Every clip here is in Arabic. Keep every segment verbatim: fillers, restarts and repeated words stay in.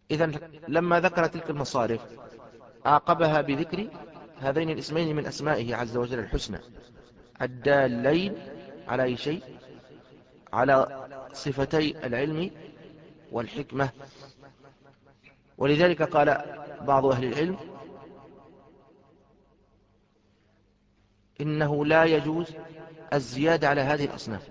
إذن لما ذكر تلك المصارف عاقبها بذكر هذين الاسمين من أسمائه عز وجل الحسنى الدالين على أي شيء؟ على صفتي العلم والحكمة. ولذلك قال بعض أهل العلم إنه لا يجوز الزيادة على هذه الأصناف،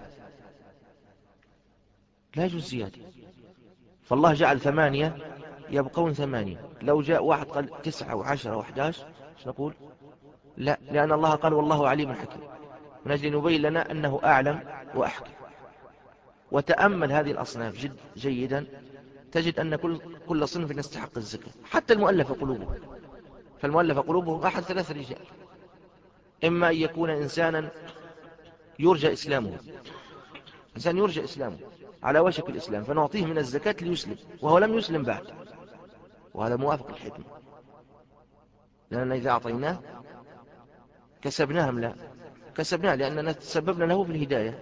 لا يجوز زيادة. فالله جعل ثمانية يبقون ثمانية، لو جاء واحد قال تسعة وعشرة وحداش ايش نقول؟ لا، لأن الله قال والله عليم حكيم، من أجل أن يبين لنا أنه أعلم وأحكم. وتأمل هذه الأصناف جد جيدا، تجد أن كل كل صنف يستحق الذكر، حتى المؤلف قلوبهم. فالمؤلف قلوبهم أحد ثلاث رجال: إما أن يكون إنسانا يرجى إسلامه، إنسان يرجى إسلامه على وشك الإسلام، فنعطيه من الزكاة ليسلم وهو لم يسلم بعد، وهذا موافق الحكمة، لأننا إذا أعطيناه كسبناه أم لا؟ كسبناه، لأننا تسببنا له في الهداية.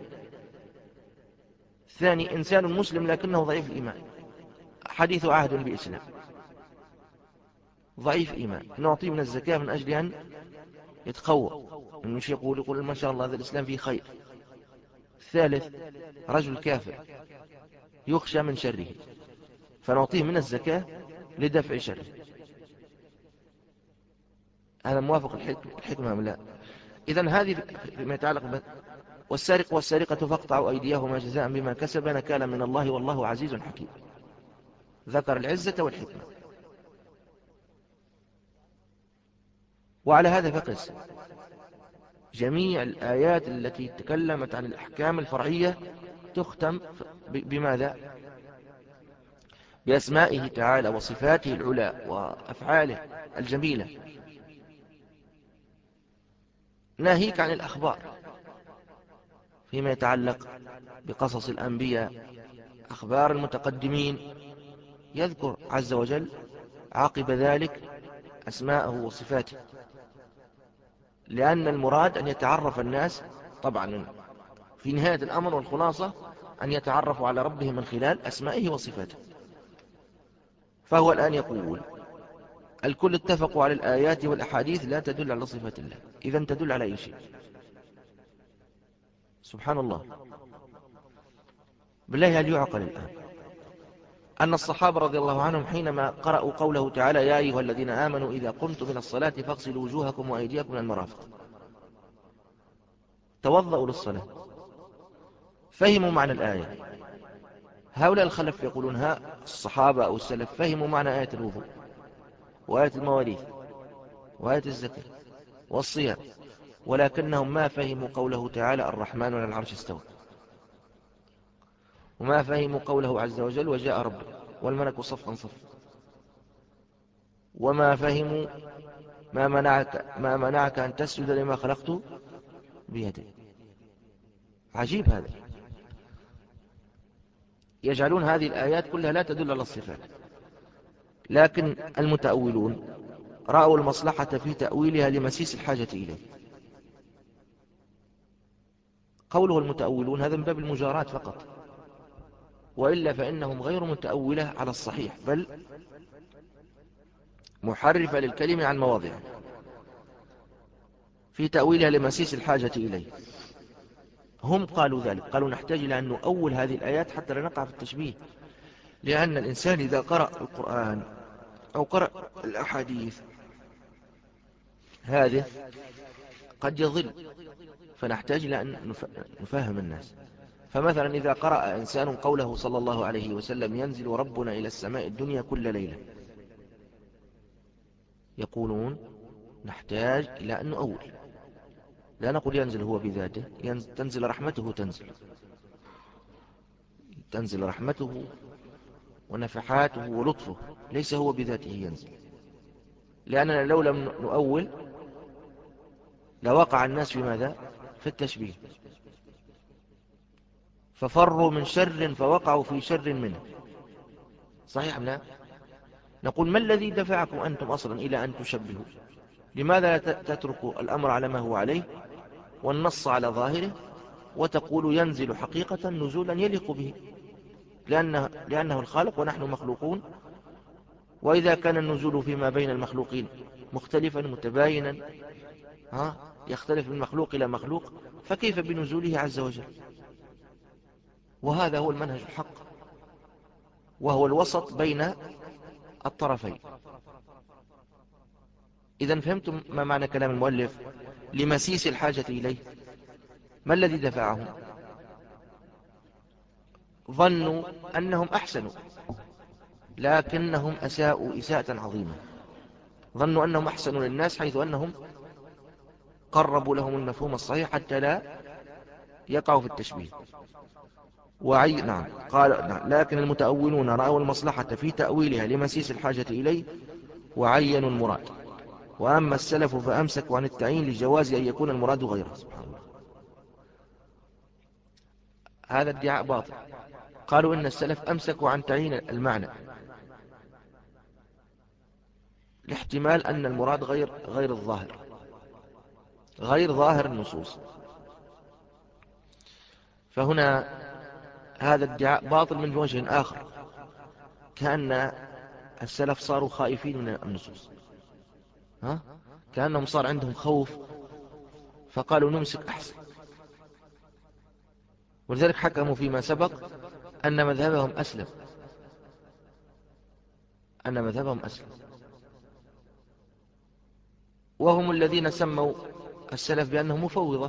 ثاني، إنسان مسلم لكنه ضعيف الإيمان، حديث عهد بإسلام، ضعيف إيمان، نعطيه من الزكاة من أجل أن يتقوى، مش يقول يقول ما شاء الله هذا الإسلام فيه خير. ثالث، رجل كافر يخشى من شره، فنعطيه من الزكاة لدفع شره. هذا موافق الحكمة أم لا؟ إذن هذه فيما يتعلق ب... والسارق والسارقة فاقطعوا أيديهما جزاء بما كسب نكالا من الله والله عزيز حكيم. ذكر العزة والحكمة. وعلى هذا فقس جميع الآيات التي تكلمت عن الأحكام الفرعية تختم بماذا؟ بأسمائه تعالى وصفاته العلى وأفعاله الجميلة، ناهيك عن الأخبار فيما يتعلق بقصص الأنبياء، أخبار المتقدمين، يذكر عز وجل عقب ذلك أسماءه وصفاته، لأن المراد أن يتعرف الناس طبعا في نهاية الأمر والخلاصة أن يتعرفوا على ربهم من خلال أسمائه وصفاته. فهو الآن يقول الكل اتفقوا على الآيات والأحاديث لا تدل على صفات الله، إذن تدل على أي شيء؟ سبحان الله. بالله هل يعقل الآن أن الصحابة رضي الله عنهم حينما قرأوا قوله تعالى يا أيها الذين آمنوا إذا قمتم من الصلاة فاغسلوا وجوهكم وأيديكم من المرافق، توضأوا للصلاة، فهموا معنى الآية؟ هؤلاء الخلف يقولون ها الصحابة أو السلف فهموا معنى آية الوضوء وآية المواريث وآية الزكاة والصيام، ولكنهم ما فهموا قوله تعالى الرحمن على العرش استوى، وما فهموا قوله عز وجل وجاء ربك والملك صفا صفا، وما فهموا ما منعك, ما منعك أن تسجد لما خلقت بيدي. عجيب هذا، يجعلون هذه الآيات كلها لا تدل على الصفات. لكن المتأولون رأوا المصلحة في تأويلها لمسيس الحاجة إليه. قوله المتأولون هذا من باب المجارات فقط، وإلا فإنهم غير متأولة على الصحيح، بل محرفة للكلمة عن مواضعه في تأويلها لمسيس الحاجة إليه. هم قالوا ذلك، قالوا نحتاج إلى أن نؤول هذه الآيات حتى لا نقع في التشبيه، لأن الإنسان إذا قرأ القرآن أو قرأ الأحاديث هذه قد يضل، فنحتاج إلى أن نفهم الناس. فمثلا إذا قرأ إنسان قوله صلى الله عليه وسلم ينزل ربنا إلى السماء الدنيا كل ليلة، يقولون نحتاج إلى أن نؤول، لا نقول ينزل هو بذاته، تنزل رحمته، تنزل تنزل رحمته ونفحاته ولطفه، ليس هو بذاته ينزل، لأننا لو لم نؤول لوقع الناس في ماذا؟ في التشبيه، ففروا من شر فوقعوا في شر منه. صحيح أم لا؟ نقول ما الذي دفعكم أنتم أصلا إلى أن تشبهوا؟ لماذا تتركوا الأمر على ما هو عليه والنص على ظاهره وتقول ينزل حقيقة نزولا يليق به، لأنه, لأنه الخالق ونحن مخلوقون وإذا كان النزول فيما بين المخلوقين مختلفا متباينا، ها يختلف من مخلوق إلى مخلوق، فكيف بنزوله عز وجل؟ وهذا هو المنهج الحق، وهو الوسط بين الطرفين. إذا فهمتم ما معنى كلام المؤلف لمسيس الحاجة إليه؟ ما الذي دفعهم؟ ظنوا أنهم أحسنوا، لكنهم أساءوا إساءة عظيمة. ظنوا أنهم أحسنوا للناس، حيث أنهم قربوا لهم المفهوم الصحيح حتى لا يقعوا في التشبيه. وعي نعم قال نعم. لكن المتأولون رأوا المصلحة في تأويلها لمسيس الحاجة إليه وعينوا المراد. وأما السلف فأمسكوا عن التعيين لجواز أن يكون المراد غيره. سبحان الله، هذا ادعاء باطل. قالوا إن السلف أمسكوا عن تعيين المعنى لاحتمال أن المراد غير غير الظاهر، غير ظاهر النصوص. فهنا هذا ادعاء باطل من وجه آخر، كأن السلف صاروا خائفين من النصوص، ها؟ كأنهم صار عندهم خوف فقالوا نمسك أحسن. ولذلك حكموا فيما سبق أن مذهبهم أسلم، أن مذهبهم أسلم. وهم الذين سموا السلف بأنهم مفوضة،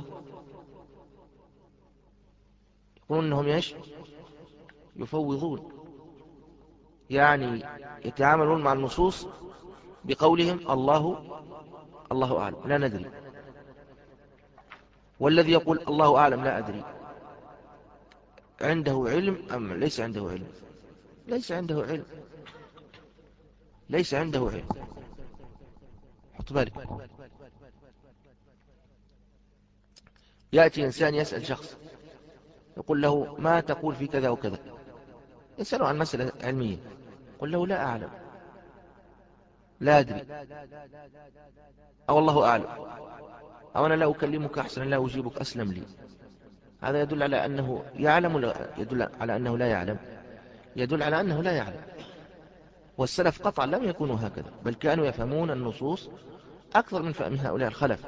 يقولون أنهم يش يفوضون، يعني يتعاملون مع النصوص بقولهم الله الله أعلم لا ندري، والذي يقول الله أعلم لا أدري عنده علم أم ليس عنده علم؟ ليس عنده علم، ليس عنده علم. حط بالك، يأتي إنسان يسأل شخص يقول له ما تقول في كذا وكذا، يسأله عن مسألة علمية، قل له لا أعلم لا أدري، أو الله أعلم، أو أنا لا أكلمك أحسن لا أجيبك أسلم لي. هذا يدل على أنه يعلم ولا يدل على أنه لا يعلم؟ يدل على أنه لا يعلم. والسلف قطعا لم يكونوا هكذا، بل كانوا يفهمون النصوص أكثر من فهم هؤلاء الخلف.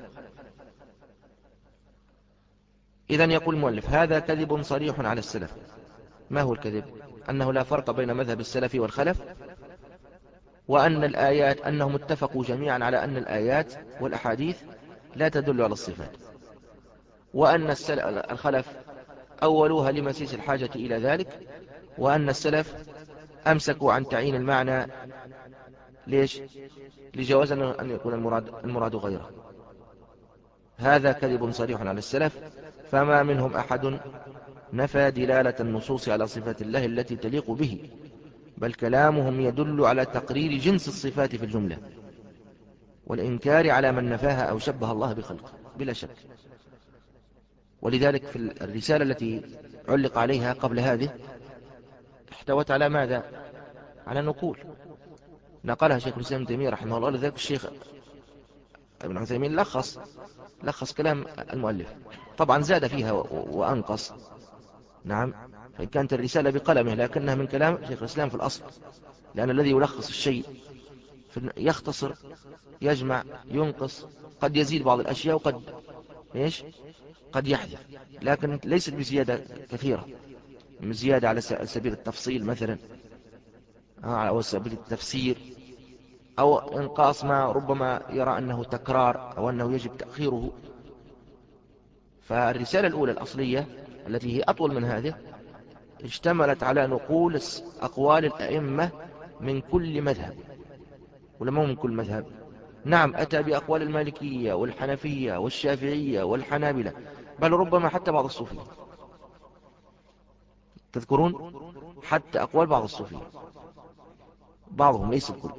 إذن يقول المؤلف هذا كذب صريح على السلف. ما هو الكذب؟ أنه لا فرق بين مذهب السلف والخلف، وأن الآيات أنهم اتفقوا جميعا على أن الآيات والأحاديث لا تدل على الصفات، وأن الخلف أولوها لمسيس الحاجة إلى ذلك، وأن السلف أمسكوا عن تعيين المعنى ليش؟ لجواز أن يكون المراد, المراد غيره. هذا كذب صريح على السلف، فما منهم أحد نفى دلالة النصوص على صفات الله التي تليق به، بل كلامهم يدل على تقرير جنس الصفات في الجملة، والإنكار على من نفاها أو شبه الله بخلقه بلا شك. ولذلك في الرسالة التي علق عليها قبل هذه احتوت على ماذا؟ على نقول نقلها شيخ الإسلام ابن تيمية رحمه الله. لذلك الشيخ ابن عثيمين لخص لخص كلام المؤلف، طبعا زاد فيها وأنقص، نعم، فإن كانت الرسالة بقلمه لكنها من كلام شيخ الإسلام في الأصل، لأن الذي يلخص الشيء يختصر يجمع ينقص، قد يزيد بعض الأشياء وقد إيش قد يحذف، لكن ليست بزيادة كثيرة، من زيادة على سبيل التفصيل مثلا أو سبيل التفسير، أو إنقاص ما ربما يرى أنه تكرار أو أنه يجب تأخيره. فالرسالة الأولى الأصلية التي هي أطول من هذه اشتملت على نقول أقوال الأئمة من كل مذهب، ولما من كل مذهب، نعم، أتى بأقوال المالكية والحنفية والشافعية والحنابلة، بل ربما حتى بعض الصوفية، تذكرون حتى أقوال بعض الصوفية، بعضهم ليس الكل،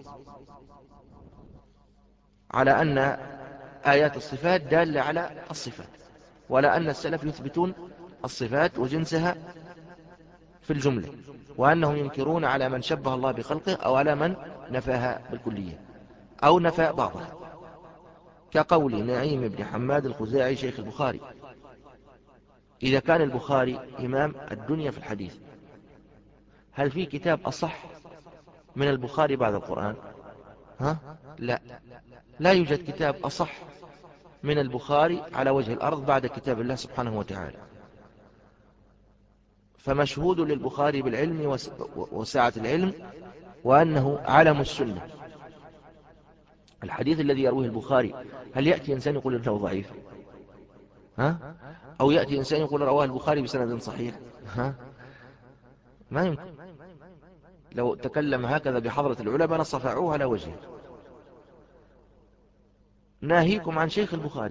على أن آيات الصفات دالة على الصفات، ولا أن السلف يثبتون الصفات وجنسها في الجملة، وأنهم ينكرون على من شبه الله بخلقه أو على من نفاها بالكلية أو نفى بعضها، كقول نعيم بن حماد الخزاعي شيخ البخاري: إذا كان البخاري إمام الدنيا في الحديث، هل في كتاب أصح من البخاري بعد القرآن؟ ها؟ لا، لا يوجد كتاب أصح من البخاري على وجه الأرض بعد كتاب الله سبحانه وتعالى. فمشهود للبخاري بالعلم وسعة العلم، وأنه علم السنة. الحديث الذي يرويه البخاري، هل يأتي إنسان يقول إنه ضعيف؟ ها؟ أو يأتي إنسان يقول رواه البخاري بسند صحيح؟ ها؟ ما يمكن. لو تكلم هكذا بحضرة العلماء لصفعوه على وجهه. ناهيكم عن شيخ البخاري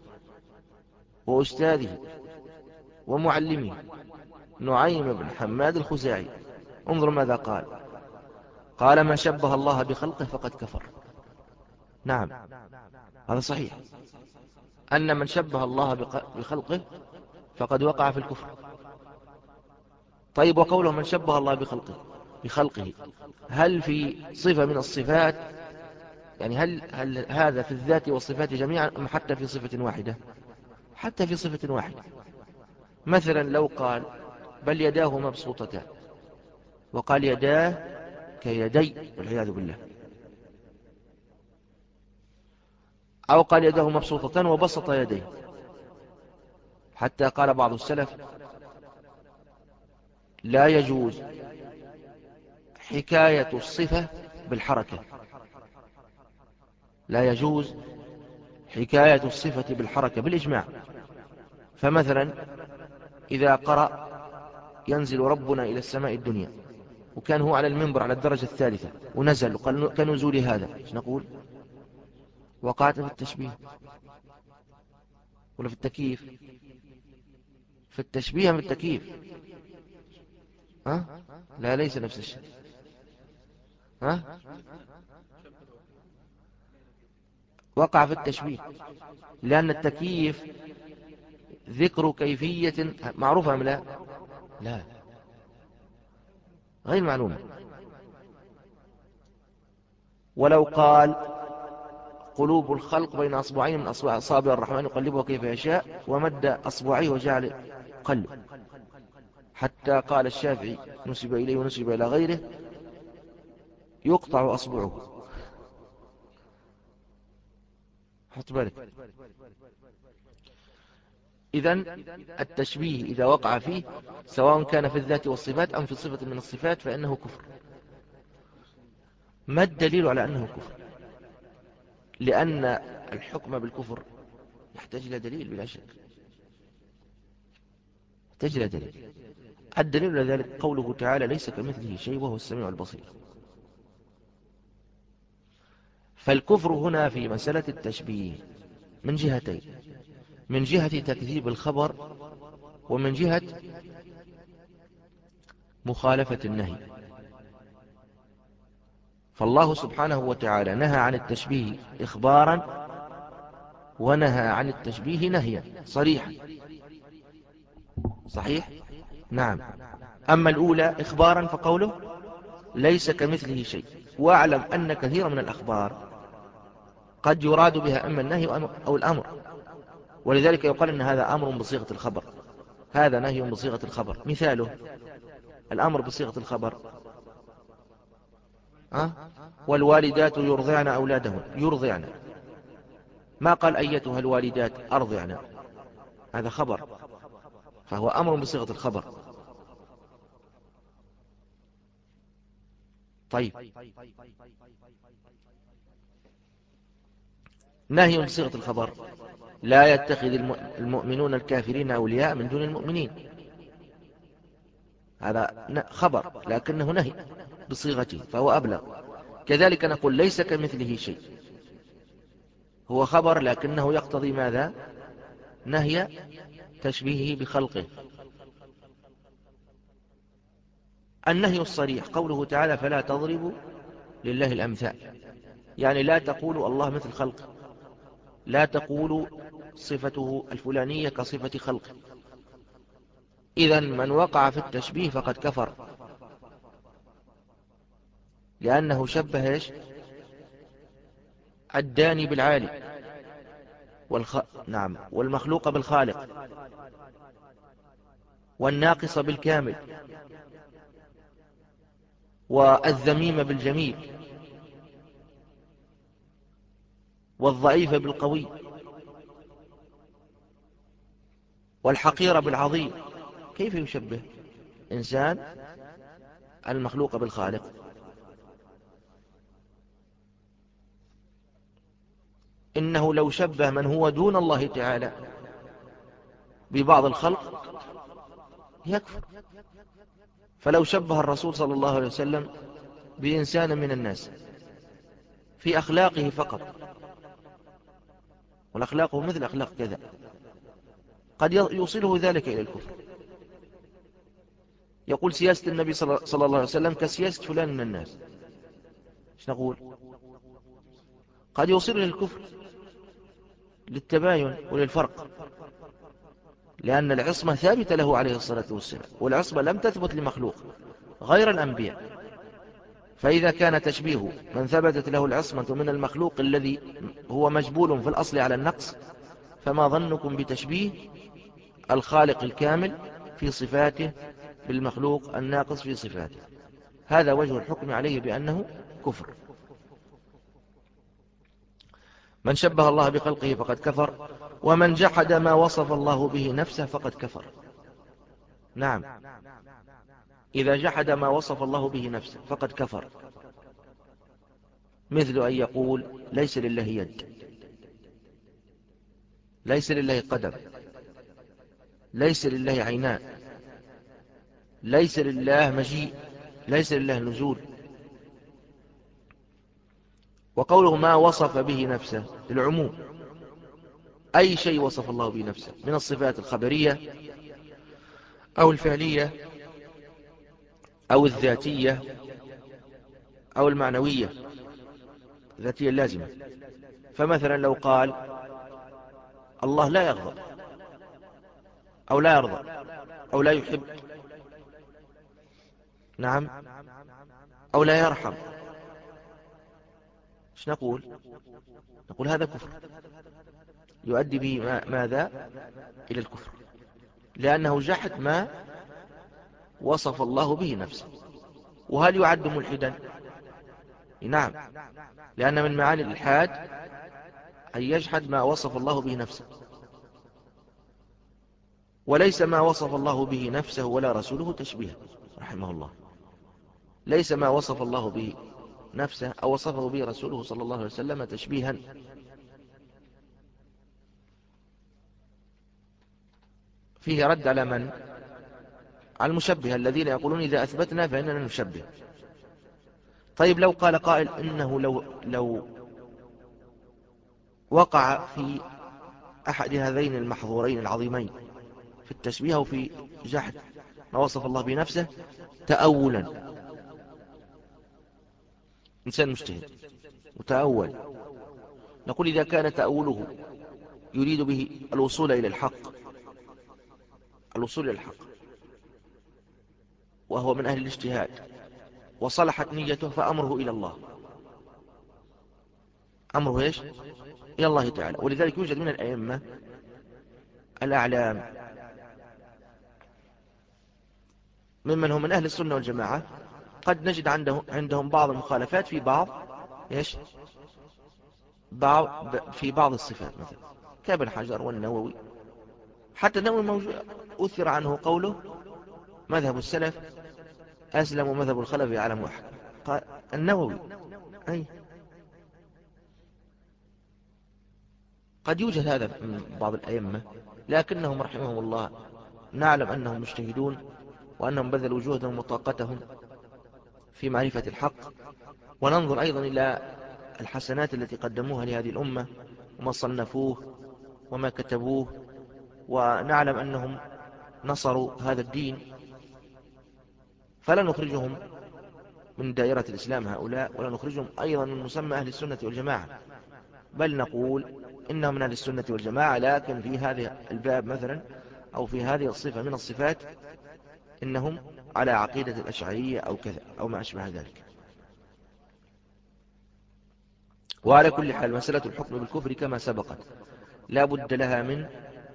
وأستاذه ومعلمه نعيم بن حماد الخزاعي، انظر ماذا قال. قال: من شبه الله بخلقه فقد كفر. نعم، هذا صحيح، أن من شبه الله بخلقه فقد وقع في الكفر. طيب، وقوله من شبه الله بخلقه بخلقه هل في صفة من الصفات؟ يعني هل, هل هذا في الذات والصفات جميعا أم حتى في صفة واحدة؟ حتى في صفة واحدة. مثلا لو قال بل يداه مبسوطتان، وقال يداه كيدي والعياذ بالله، أو قال يداه مبسوطتان وبسط يديه، حتى قال بعض السلف لا يجوز حكاية الصفة بالحركة، لا يجوز حكاية الصفة بالحركة بالإجماع. فمثلا إذا قرأ ينزل ربنا إلى السماء الدنيا، وكان هو على المنبر على الدرجة الثالثة ونزل وقال كنزول هذا، ايش نقول؟ وقعت في التشبيه ولا في التكييف؟ في التشبيه من التكييف. ها؟ لا، ليس نفس الشيء. ها؟ وقع في التشبيه، لأن التكييف ذكر كيفية معروفة أم لا؟ لا، غير معلومة. ولو قال قلوب الخلق بين أصبعين من أصابع الرحمن يقلبها كيف يشاء، ومد أصبعيه وجعل قلب، حتى قال الشافعي نسب إليه ونسب إلى غيره يقطع أصبعه. حط بالك. إذن التشبيه إذا وقع فيه سواء كان في الذات والصفات أم في صفة من الصفات فإنه كفر. ما الدليل على أنه كفر؟ لأن الحكم بالكفر يحتاج إلى دليل بلا شك، يحتاج إلى دليل. الدليل على ذلك قوله تعالى ليس كمثله شيء وهو السميع البصير. فالكفر هنا في مسألة التشبيه من جهتين: من جهة تكذيب الخبر، ومن جهة مخالفة النهي. فالله سبحانه وتعالى نهى عن التشبيه إخبارا، ونهى عن التشبيه نهيا صريحا. صحيح؟ نعم. أما الأولى إخبارا فقوله ليس كمثله شيء، واعلم أن كثيرا من الأخبار قد يراد بها أما النهي أو الأمر، ولذلك يقال أن هذا أمر بصيغة الخبر، هذا نهي بصيغة الخبر. مثاله الأمر بصيغة الخبر: أه؟ والوالدات يرضعن أولادهن، يرضعن، ما قال أيتها الوالدات أرضعن، هذا خبر، فهو أمر بصيغة الخبر. طيب، نهي بصيغة الخبر: لا يتخذ المؤمنون الكافرين أولياء من دون المؤمنين، هذا خبر لكنه نهي بصيغته فهو أبلغ. كذلك نقول ليس كمثله شيء، هو خبر لكنه يقتضي ماذا؟ نهي تشبيهه بخلقه. النهي الصريح قوله تعالى فلا تضربوا لله الأمثال، يعني لا تقولوا الله مثل خلق، لا تقولوا صفته الفلانية كصفة خلق. إذن من وقع في التشبيه فقد كفر، لأنه شبه إيش؟ الداني بالعالي، والخ... نعم، والمخلوق بالخالق، والناقص بالكامل. والذميم بالجميل، والضعيف بالقوي، والحقير بالعظيم. كيف يشبه إنسان المخلوق بالخالق؟ إنه لو شبه من هو دون الله تعالى ببعض الخلق يكفر. فلو شبه الرسول صلى الله عليه وسلم بإنسان من الناس في أخلاقه فقط، والأخلاق مثل أخلاق كذا، قد يوصله ذلك إلى الكفر. يقول سياسة النبي صلى الله عليه وسلم كسياسة فلان من الناس، ايش نقول؟ قد يوصله إلى الكفر للتباين وللفرق، لأن العصمة ثابتة له عليه الصلاة والسلام، والعصمة لم تثبت لمخلوق غير الأنبياء. فإذا كان تشبيه من ثبتت له العصمة من المخلوق الذي هو مجبول في الأصل على النقص، فما ظنكم بتشبيه الخالق الكامل في صفاته بالمخلوق الناقص في صفاته؟ هذا وجه الحكم عليه بأنه كفر. من شبه الله بخلقه فقد كفر، ومن جحد ما وصف الله به نفسه فقد كفر. نعم، إذا جحد ما وصف الله به نفسه فقد كفر، مثل أن يقول ليس لله يد، ليس لله قدم، ليس لله عينان، ليس لله مجيء، ليس لله نزول. وقوله ما وصف به نفسه للعموم، أي شيء وصف الله به نفسه من الصفات الخبرية أو الفعلية أو الذاتية أو المعنوية، الذاتية اللازمة. فمثلا لو قال الله لا يغضب أو لا يرضى أو لا يحب، نعم، أو لا يرحم، ايش نقول؟ نقول هذا كفر، يؤدي به ماذا؟ إلى الكفر، لأنه جحد ما وصف الله به نفسه. وهل يعد ملحدا؟ نعم، لأن من معاني الإلحاد أن يجحد ما وصف الله به نفسه، وليس ما وصف الله به نفسه ولا رسوله تشبيها رحمه الله. ليس ما وصف الله به نفسه أو وصفه به رسوله صلى الله عليه وسلم تشبيها. فيه رد على من؟ على المشبه الذين يقولون إذا أثبتنا فإننا نشبه. طيب لو قال قائل إنه لو, لو وقع في أحد هذين المحظورين العظيمين في التشبيه أو في جحد ما وصف الله بنفسه تأولا، إنسان مجتهد وتأول، نقول إذا كان تأوله يريد به الوصول إلى الحق، الوصول إلى الحق وهو من أهل الاجتهاد وصلحت نيته، فأمره إلى الله، أمره إيش؟ إلى الله تعالى. ولذلك يوجد من الأئمة الأعلام ممن هم من أهل السنة والجماعة قد نجد عندهم, عندهم بعض المخالفات في بعض إيش؟ بعض في بعض الصفات، مثلا كابن حجر والنووي. حتى النووي موجود أثر عنه قوله مذهب السلف أسلم ومذهب الخلف يعلم واحد، قال النووي. أي قد يوجد هذا من بعض الأئمة، لكنهم رحمهم الله نعلم أنهم مجتهدون وأنهم بذلوا جهدهم وطاقتهم في معرفة الحق. وننظر أيضا إلى الحسنات التي قدموها لهذه الأمة وما صنفوه وما كتبوه، ونعلم أنهم نصروا هذا الدين، فلا نخرجهم من دائرة الإسلام هؤلاء، ولا نخرجهم أيضا من مسمى أهل السنة والجماعة، بل نقول إنهم من أهل السنة والجماعة، لكن في هذا الباب مثلا أو في هذه الصفة من الصفات إنهم على عقيدة الأشعرية أو كذا أو ما أشبه ذلك. وعلى كل حال مسألة الحكم بالكفر كما سبقت لا بد لها من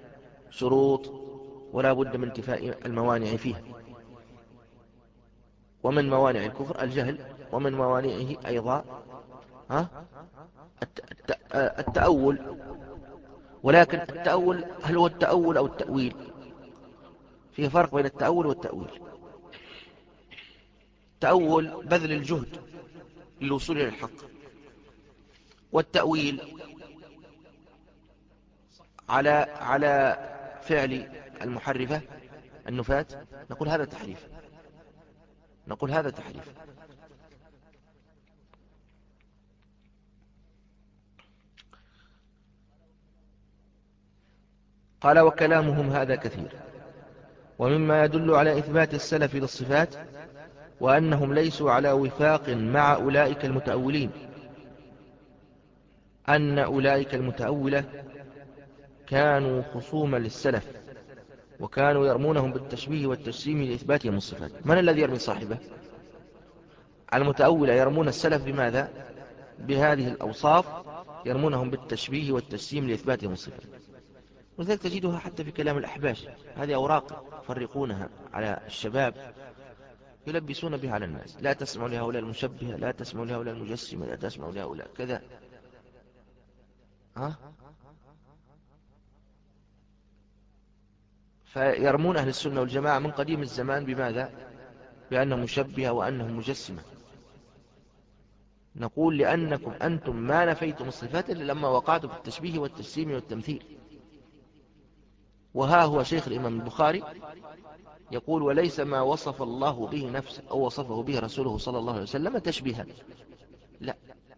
شروط ولا بد من انتفاء الموانع فيها. ومن موانع الكفر الجهل، ومن موانعه أيضا ها التأول. ولكن التأول هل هو التأول أو التأويل؟ فيه فرق بين التأول والتأويل. التأول بذل الجهد للوصول إلى الحق، والتأويل على على فعل المحرفة النفاة، نقول هذا تحريف، نقول هذا تحريف. قال وكلامهم هذا كثير، ومما يدل على إثبات السلف للصفات وأنهم ليسوا على وفاق مع أولئك المتأولين أن أولئك المتأولة كانوا خصوما للسلف، وكانوا يرمونهم بالتشبيه والتجسيم لإثباتهم الصفات. من الذي يرمي صاحبه؟ المتأولة يرمون السلف بماذا؟ بهذه الأوصاف، يرمونهم بالتشبيه والتجسيم لإثباتهم الصفات. وذلك تجدها حتى في كلام الأحباش، هذه أوراق يفرقونها على الشباب يلبسون بها على الناس. لا تسمعوا لهؤلاء المشبهة، لا تسمعوا لهؤلاء المجسمة، لا تسمعوا لهؤلاء كذا. ها؟ فيرمون أهل السنة والجماعة من قديم الزمان بماذا؟ بأنهم مشبهة وأنهم مجسمة. نقول لأنكم أنتم ما نفيتم الصفات إلا لما وقعتم في التشبيه والتجسيم والتمثيل. وها هو شيخ الإمام البخاري يقول وليس ما وصف الله به نفسه أو وصفه به رسوله صلى الله عليه وسلم تشبيها، لا.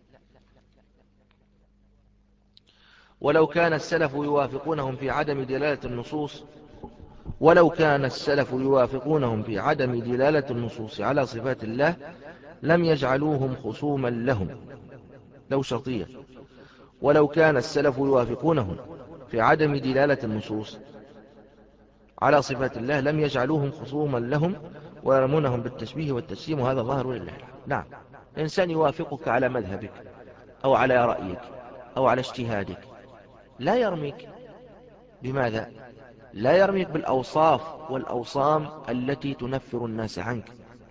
ولو كان السلف يوافقونهم في عدم دلالة النصوص ولو كان السلف يوافقونهم في عدم دلالة النصوص على صفات الله لم يجعلوهم خصوما لهم. لو شرطية. ولو كان السلف يوافقونهم في عدم دلالة النصوص على صفات الله لم يجعلوهم خصوما لهم ويرمونهم بالتشبيه والتجسيم، وهذا ظاهر لله الحمد. نعم، الإنسان يوافقك على مذهبك أو على رأيك أو على اجتهادك، لا يرميك بماذا؟ لا يرميك بالأوصاف والأوصام التي تنفر الناس عنك.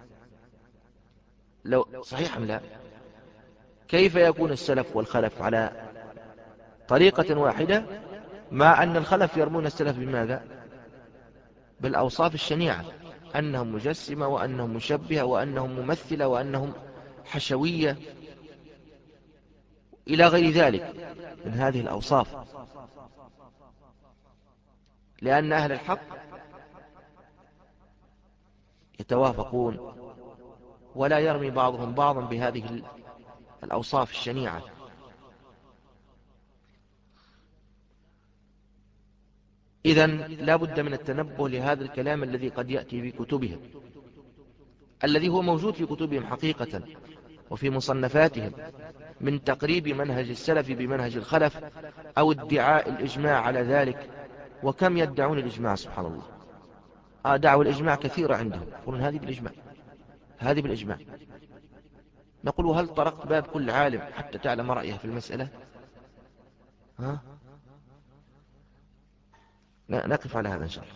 لو صحيح أم لا؟ كيف يكون السلف والخلف على طريقة واحدة مع أن الخلف يرمون السلف بماذا؟ بالأوصاف الشنيعة، أنهم مجسمة وأنهم مشبهة وأنهم ممثلة وأنهم حشوية إلى غير ذلك من هذه الأوصاف. لأن أهل الحق يتوافقون ولا يرمي بعضهم بعضا بهذه الأوصاف الشنيعة. إذن لا بد من التنبه لهذا الكلام الذي قد يأتي في كتبهم، الذي هو موجود في كتبهم حقيقة وفي مصنفاتهم، من تقريب منهج السلف بمنهج الخلف أو ادعاء الإجماع على ذلك. وكم يدعون الإجماع سبحان الله. آه دعوة الإجماع كثيرة عندهم، يقولون هذه بالإجماع، هذه بالإجماع. نقول هل طرقت باب كل عالم حتى تعلم رأيه في المسألة؟ ها؟ نقف على هذا إن شاء الله.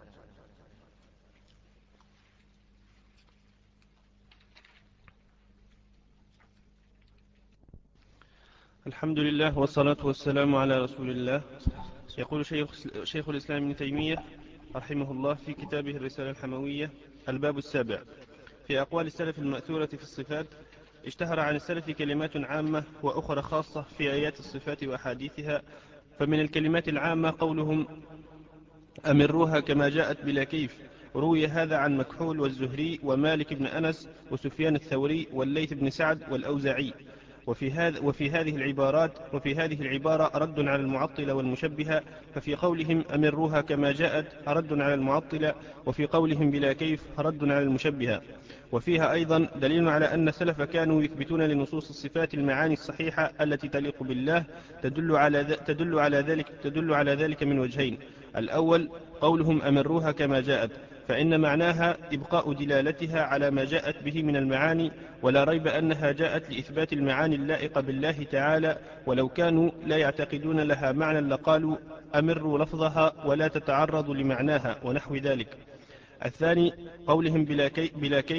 الحمد لله والصلاة والسلام على رسول الله. يقول شيخ, شيخ الإسلام ابن تيمية رحمه الله في كتابه الرسالة الحموية الباب السابع في أقوال السلف المأثورة في الصفات. اشتهر عن السلف كلمات عامة وأخرى خاصة في آيات الصفات وأحاديثها. فمن الكلمات العامة قولهم أمروها كما جاءت بلا كيف. روي هذا عن مكحول والزهري ومالك بن أنس وسفيان الثوري والليث بن سعد والأوزاعي. وفي, هذا وفي هذه العبارات وفي هذه العبارة رد على المعطلة والمشبهة، ففي قولهم أمروها كما جاءت رد على المعطلة، وفي قولهم بلا كيف رد على المشبهة. وفيها أيضا دليل على أن السلف كانوا يثبتون لنصوص الصفات المعاني الصحيحة التي تليق بالله، تدل على, تدل على, ذلك, تدل على ذلك من وجهين. الأول قولهم أمروها كما جاءت، فإن معناها إبقاء دلالتها على ما جاءت به من المعاني، ولا ريب أنها جاءت لإثبات المعاني اللائقة بالله تعالى، ولو كانوا لا يعتقدون لها معنى لقالوا أمروا لفظها ولا تتعرض لمعناها ونحو ذلك. الثاني قولهم بلا, كي بلا كيف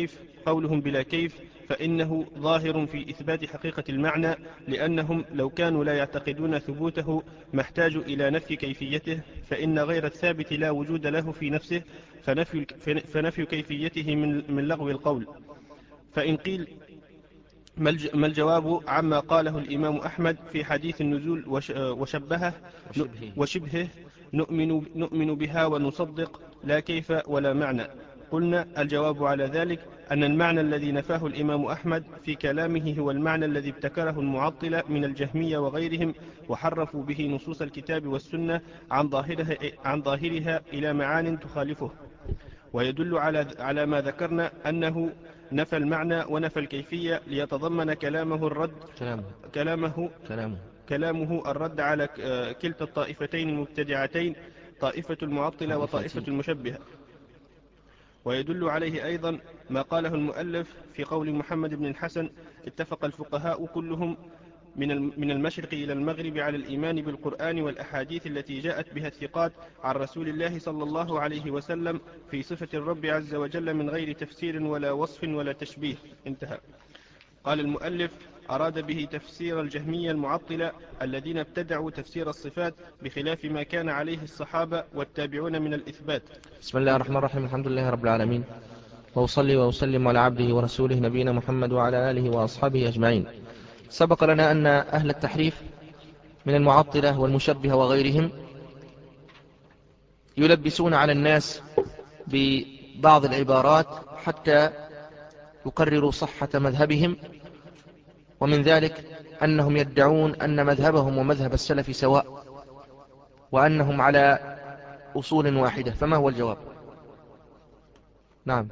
قولهم بلا كيف فإنه ظاهر في إثبات حقيقة المعنى، لأنهم لو كانوا لا يعتقدون ثبوته ما احتاجوا إلى نفي كيفيته، فإن غير الثابت لا وجود له في نفسه، فنفي, فنفي كيفيته من, من لغو القول. فإن قيل ما الجواب عما قاله الإمام أحمد في حديث النزول وشبهه وشبهه, وشبهه نؤمن, نؤمن بها ونصدق لا كيف ولا معنى؟ قلنا الجواب على ذلك أن المعنى الذي نفاه الإمام أحمد في كلامه هو المعنى الذي ابتكره المعطلة من الجهمية وغيرهم، وحرفوا به نصوص الكتاب والسنة عن ظاهرها, عن ظاهرها إلى معان تخالفه. ويدل على على ما ذكرنا أنه نفى المعنى ونفى الكيفية ليتضمن كلامه الرد كلامه, كلامه كلامه, كلامه الرد على كلتا الطائفتين المبتدعتين، طائفة المعطلة وطائفة المشبهة. ويدل عليه أيضا ما قاله المؤلف في قول محمد بن الحسن: اتفق الفقهاء كلهم من المشرق إلى المغرب على الإيمان بالقرآن والأحاديث التي جاءت بها الثقات عن رسول الله صلى الله عليه وسلم في صفة الرب عز وجل من غير تفسير ولا وصف ولا تشبيه. انتهى. قال المؤلف: أراد به تفسير الجهمية المعطلة الذين ابتدعوا تفسير الصفات بخلاف ما كان عليه الصحابة والتابعون من الإثبات. بسم الله الرحمن الرحيم. الحمد لله رب العالمين، وأصلي وأسلم على عبده ورسوله نبينا محمد وعلى آله وأصحابه أجمعين. سبق لنا أن أهل التحريف من المعطلة والمشبهة وغيرهم يلبسون على الناس ببعض العبارات حتى يقرروا صحة مذهبهم، ومن ذلك أنهم يدعون أن مذهبهم ومذهب السلف سواء، وأنهم على أصول واحدة. فما هو الجواب؟ نعم.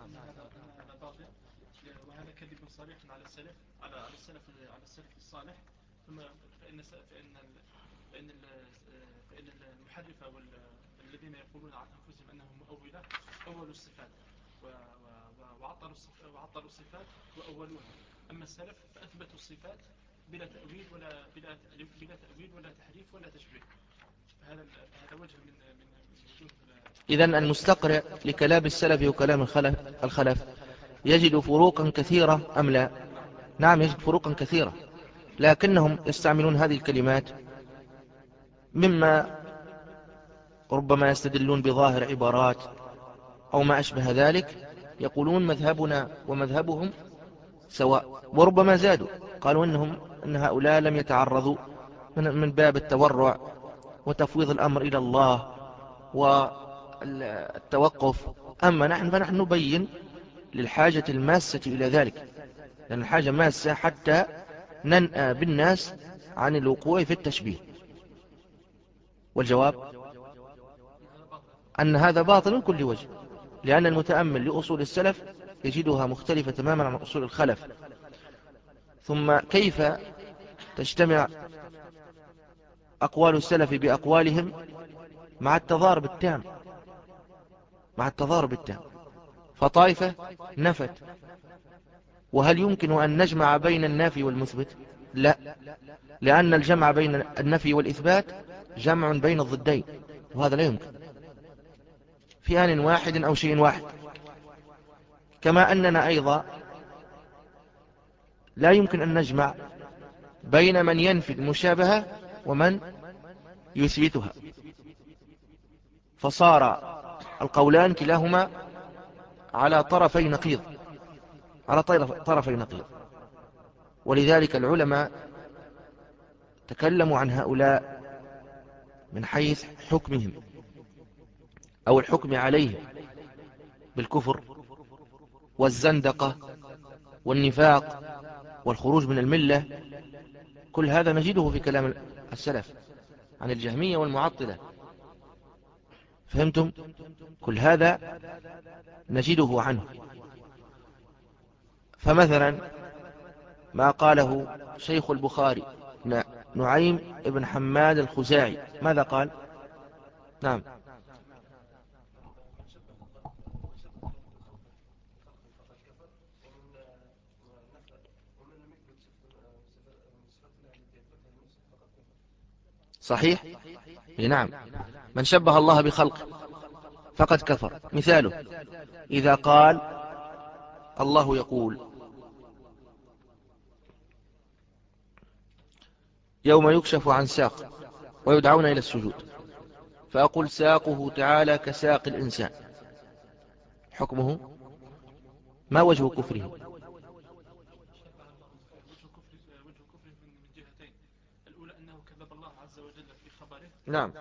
وهذا كذب صريح على السلف على السلف على السلف الصالح. ثم فإن فإن فإن فإن المحرفة والذين يقولون عن أنفسهم أنهم مؤولة أولوا الصفات وعطلوا وعطلوا الصفات وأولوها. أما السلف فأثبتوا الصفات بلا تأويل ولا بلا بلا تأويل ولا تحريف ولا تشبيه. هذا هذا وجه من من وجوه. إذن المستقرئ لكلام السلف وكلام الخلف الخلف يجد فروقا كثيرة أم لا؟ نعم، يجد فروقا كثيرة، لكنهم يستعملون هذه الكلمات مما ربما يستدلون بظاهر عبارات أو ما أشبه ذلك، يقولون مذهبنا ومذهبهم سواء، وربما زادوا قالوا إنهم أن هؤلاء لم يتعرضوا من باب التورع وتفويض الأمر إلى الله والتوقف. أما نحن فنحن نبين للحاجة الماسة إلى ذلك، لأن الحاجة ماسة حتى ننأى بالناس عن الوقوع في التشبيه. والجواب أن هذا باطل من كل وجه، لأن المتأمل لأصول السلف يجدها مختلفة تماما عن أصول الخلف. ثم كيف تجتمع أقوال السلف بأقوالهم مع التضارب التام مع التضارب التام فطائفة نفت. وهل يمكن أن نجمع بين النافي والمثبت؟ لا، لأن الجمع بين النفي والإثبات جمع بين الضدين، وهذا لا يمكن في آن واحد أو شيء واحد. كما أننا أيضا لا يمكن أن نجمع بين من ينفي المشابهة ومن يثبتها، فصار القولان كلاهما على طرفي نقيض على طرفي نقيض. ولذلك العلماء تكلموا عن هؤلاء من حيث حكمهم أو الحكم عليهم بالكفر والزندقة والنفاق والخروج من الملة. كل هذا نجده في كلام السلف عن الجهمية والمعطلة. فهمتم؟ كل هذا نجده عنه. فمثلا ما قاله شيخ البخاري نعيم ابن حماد الخزاعي، ماذا قال؟ نعم. صحيح؟ نعم. من شبه الله بخلقه فقد كفر. مثاله إذا قال الله يقول يوم يكشف عن ساق ويدعون إلى السجود، فأقول ساقه تعالى كساق الإنسان، حكمه ما وجه كفره؟ وجه كفره من جهتين. الأولى أنه كذب الله عز وجل في خبره، نعم،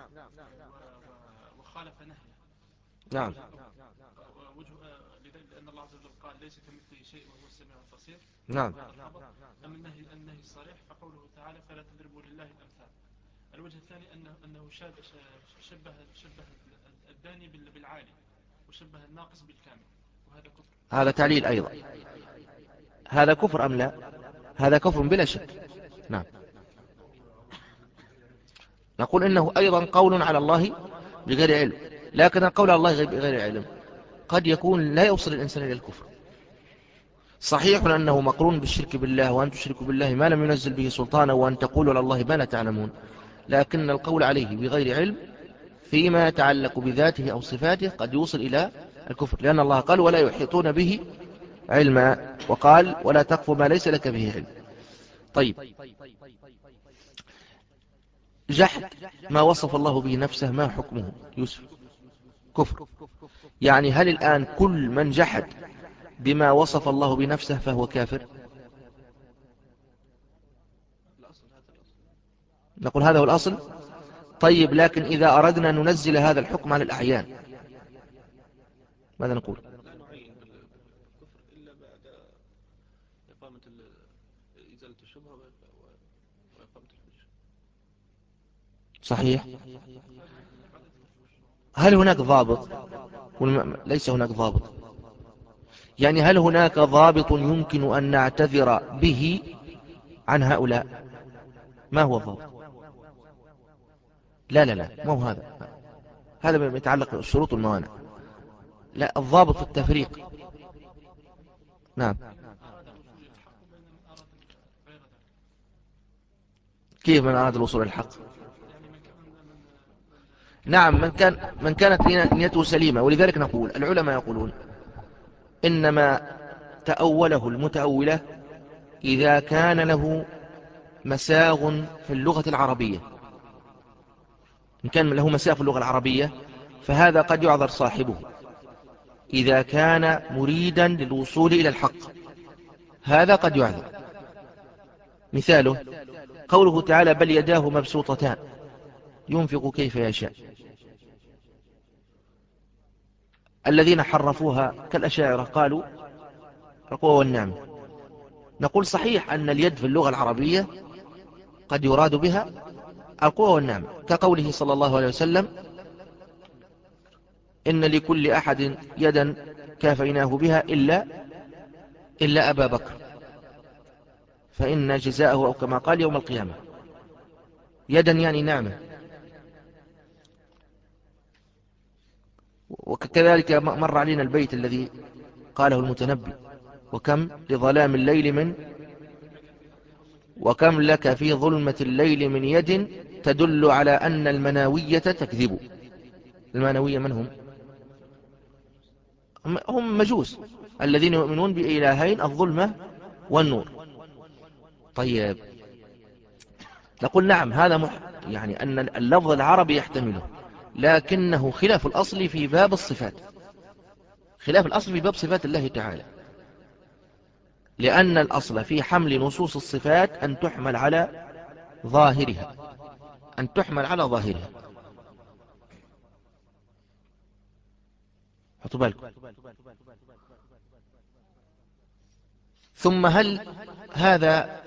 وخالف نهيه. نعم، وجه لأن الله عز وجل قال ليس كمثله شيء وهو السميع البصير. نعم. هذا الخبر. أما النهي النهي الصريح فقوله تعالى فلا تضربوا لله الأمثال. الوجه الثاني أنه أنه شبه شبه الداني بالعالي، وشبه الناقص بالكامل، وهذا كفر. هذا تعليل أيضا. هذا كفر أم لا؟ هذا كفر بلا شك. نعم. نقول إنه أيضا قول على الله بغير علم، لكن القول على الله بغير علم قد يكون لا يوصل الإنسان إلى الكفر. صحيح أنه مقرون بالشرك بالله، وأن تشركوا بالله ما لم ينزل به سلطانا، وأن تقولوا على الله ما لا تعلمون، لكن القول عليه بغير علم فيما يتعلق بذاته أو صفاته قد يوصل إلى الكفر، لأن الله قال ولا يحيطون به علما، وقال ولا تقف ما ليس لك به علم. طيب، جحد ما وصف الله به نفسه ما حكمه يوسف؟ كفر. يعني هل الآن كل من جحد بما وصف الله بنفسه فهو كافر؟ نقول هذا هو الأصل. طيب، لكن إذا أردنا أن ننزل هذا الحكم على الأعيان ماذا نقول؟ لا نعين بالكفر إلا بعد إقامة إزالة الشبهة وإقامة الحجة. صحيح. هل هناك ضابط؟ ليس هناك ضابط. يعني هل هناك ضابط يمكن أن نعتذر به عن هؤلاء؟ ما هو الضابط؟ لا لا لا، ما هو هذا. هذا يتعلق بالشروط والموانع. لا، الضابط في التفريق. نعم. كيف من أراد الوصول إلى الحق؟ نعم، من كان من كانت نيته سليمة. ولذلك نقول العلماء يقولون إنما تأوله المتأولة إذا كان له مساغ في اللغة العربية. إن كان له مساغ في اللغة العربية فهذا قد يعذر صاحبه إذا كان مريدا للوصول إلى الحق، هذا قد يعذر. مثاله قوله تعالى بل يداه مبسوطتان ينفق كيف يشاء. الذين حرفوها كالأشاعرة قالوا القوة والنعمة. نقول صحيح أن اليد في اللغة العربية قد يراد بها القوة والنعمة، كقوله صلى الله عليه وسلم إن لكل أحد يدا كافيناه بها إلا إلا أبا بكر فإن جزاءه أو كما قال يوم القيامة. يدا يعني نعمة. وكذلك مر علينا البيت الذي قاله المتنبي وكم لظلام الليل من وكم لك في ظلمة الليل من يد تدل على أن المناوية تكذب. المناوية من هم؟ هم مجوس الذين يؤمنون بإلهين الظلمة والنور. طيب، نقول نعم هذا مح... يعني أن اللفظ العربي يحتمله، لكنه خلاف الأصل في باب الصفات، خلاف الأصل في باب صفات الله تعالى، لأن الأصل في حمل نصوص الصفات أن تحمل على ظاهرها، أن تحمل على ظاهرها. حطوا بالكم. ثم هل هذا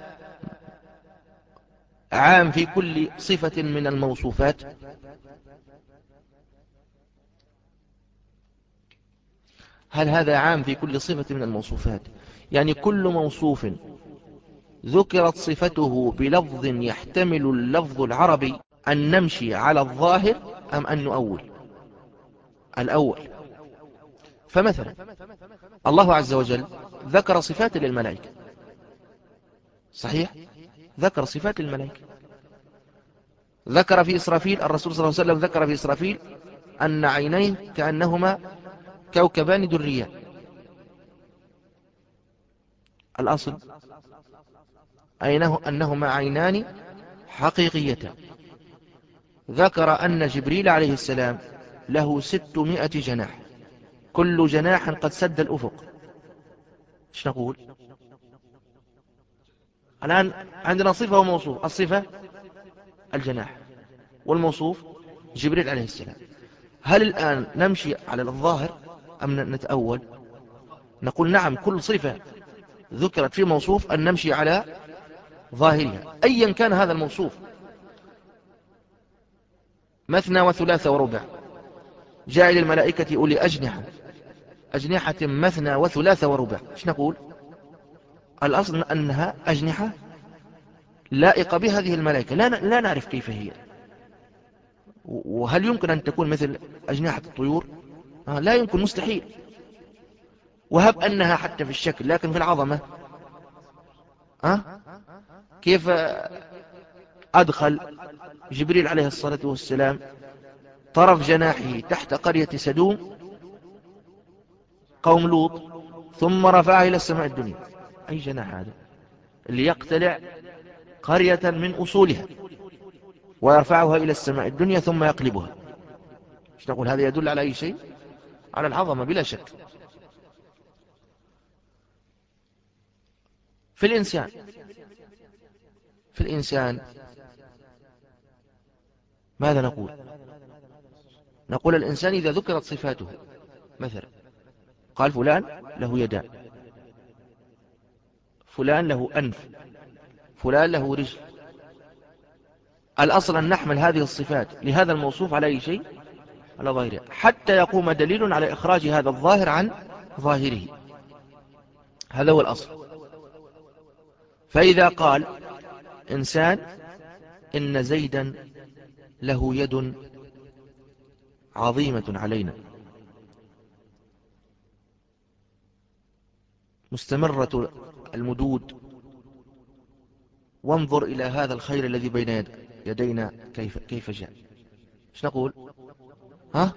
عام في كل صفة من الموصوفات؟ هل هذا عام في كل صفة من الموصوفات؟ يعني كل موصوف ذكرت صفته بلفظ يحتمل اللفظ العربي أن نمشي على الظاهر أم أن نؤول؟ الأول. فمثلا الله عز وجل ذكر صفات للملائكة، صحيح؟ ذكر صفات الملائكة. ذكر في إسرافيل، الرسول صلى الله عليه وسلم ذكر في إسرافيل أن عينيه كأنهما كوكبان دريان. الأصل أينه أنهما عينان حقيقيتان. ذكر أن جبريل عليه السلام له ستمائة جناح، كل جناح قد سد الأفق. ايش نقول الآن؟ عندنا صفة وموصوف. الصفة الجناح، والموصوف جبريل عليه السلام. هل الآن نمشي على الظاهر أم نتأول؟ نقول نعم، كل صفة ذكرت في موصوف أن نمشي على ظاهرها أيا كان هذا الموصوف. مثنى وثلاث وربع، جاء للملائكة أولي أجنحة، أجنحة مثنى وثلاث وربع. ايش نقول؟ الأصل أنها أجنحة لائقة بهذه الملائكة، لا لا نعرف كيف هي، وهل يمكن أن تكون مثل أجنحة الطيور؟ آه لا يمكن، مستحيل. وهب أنها حتى في الشكل، لكن في العظمة أه؟ كيف أدخل جبريل عليه الصلاة والسلام طرف جناحه تحت قرية سدوم قوم لوط، ثم رفعه إلى السماء الدنيا؟ أي جناح هذا اللي يقتلع قرية من أصولها ويرفعها إلى السماء الدنيا ثم يقلبها؟ ايش نقول؟ هذا يدل على أي شيء؟ على العظمة بلا شك. في الإنسان في الإنسان ماذا نقول؟ نقول الإنسان إذا ذكرت صفاته، مثلا قال فلان له يدان، فلان له أنف، فلان له رجل، الأصل أن نحمل هذه الصفات لهذا الموصوف على أي شيء؟ على ظاهره، حتى يقوم دليل على إخراج هذا الظاهر عن ظاهره. هذا هو الأصل. فإذا قال إنسان إن زيدا له يد عظيمة علينا مستمرة المدود، وانظر إلى هذا الخير الذي بين يدينا كيف كيف جاء. ايش نقول؟ ها؟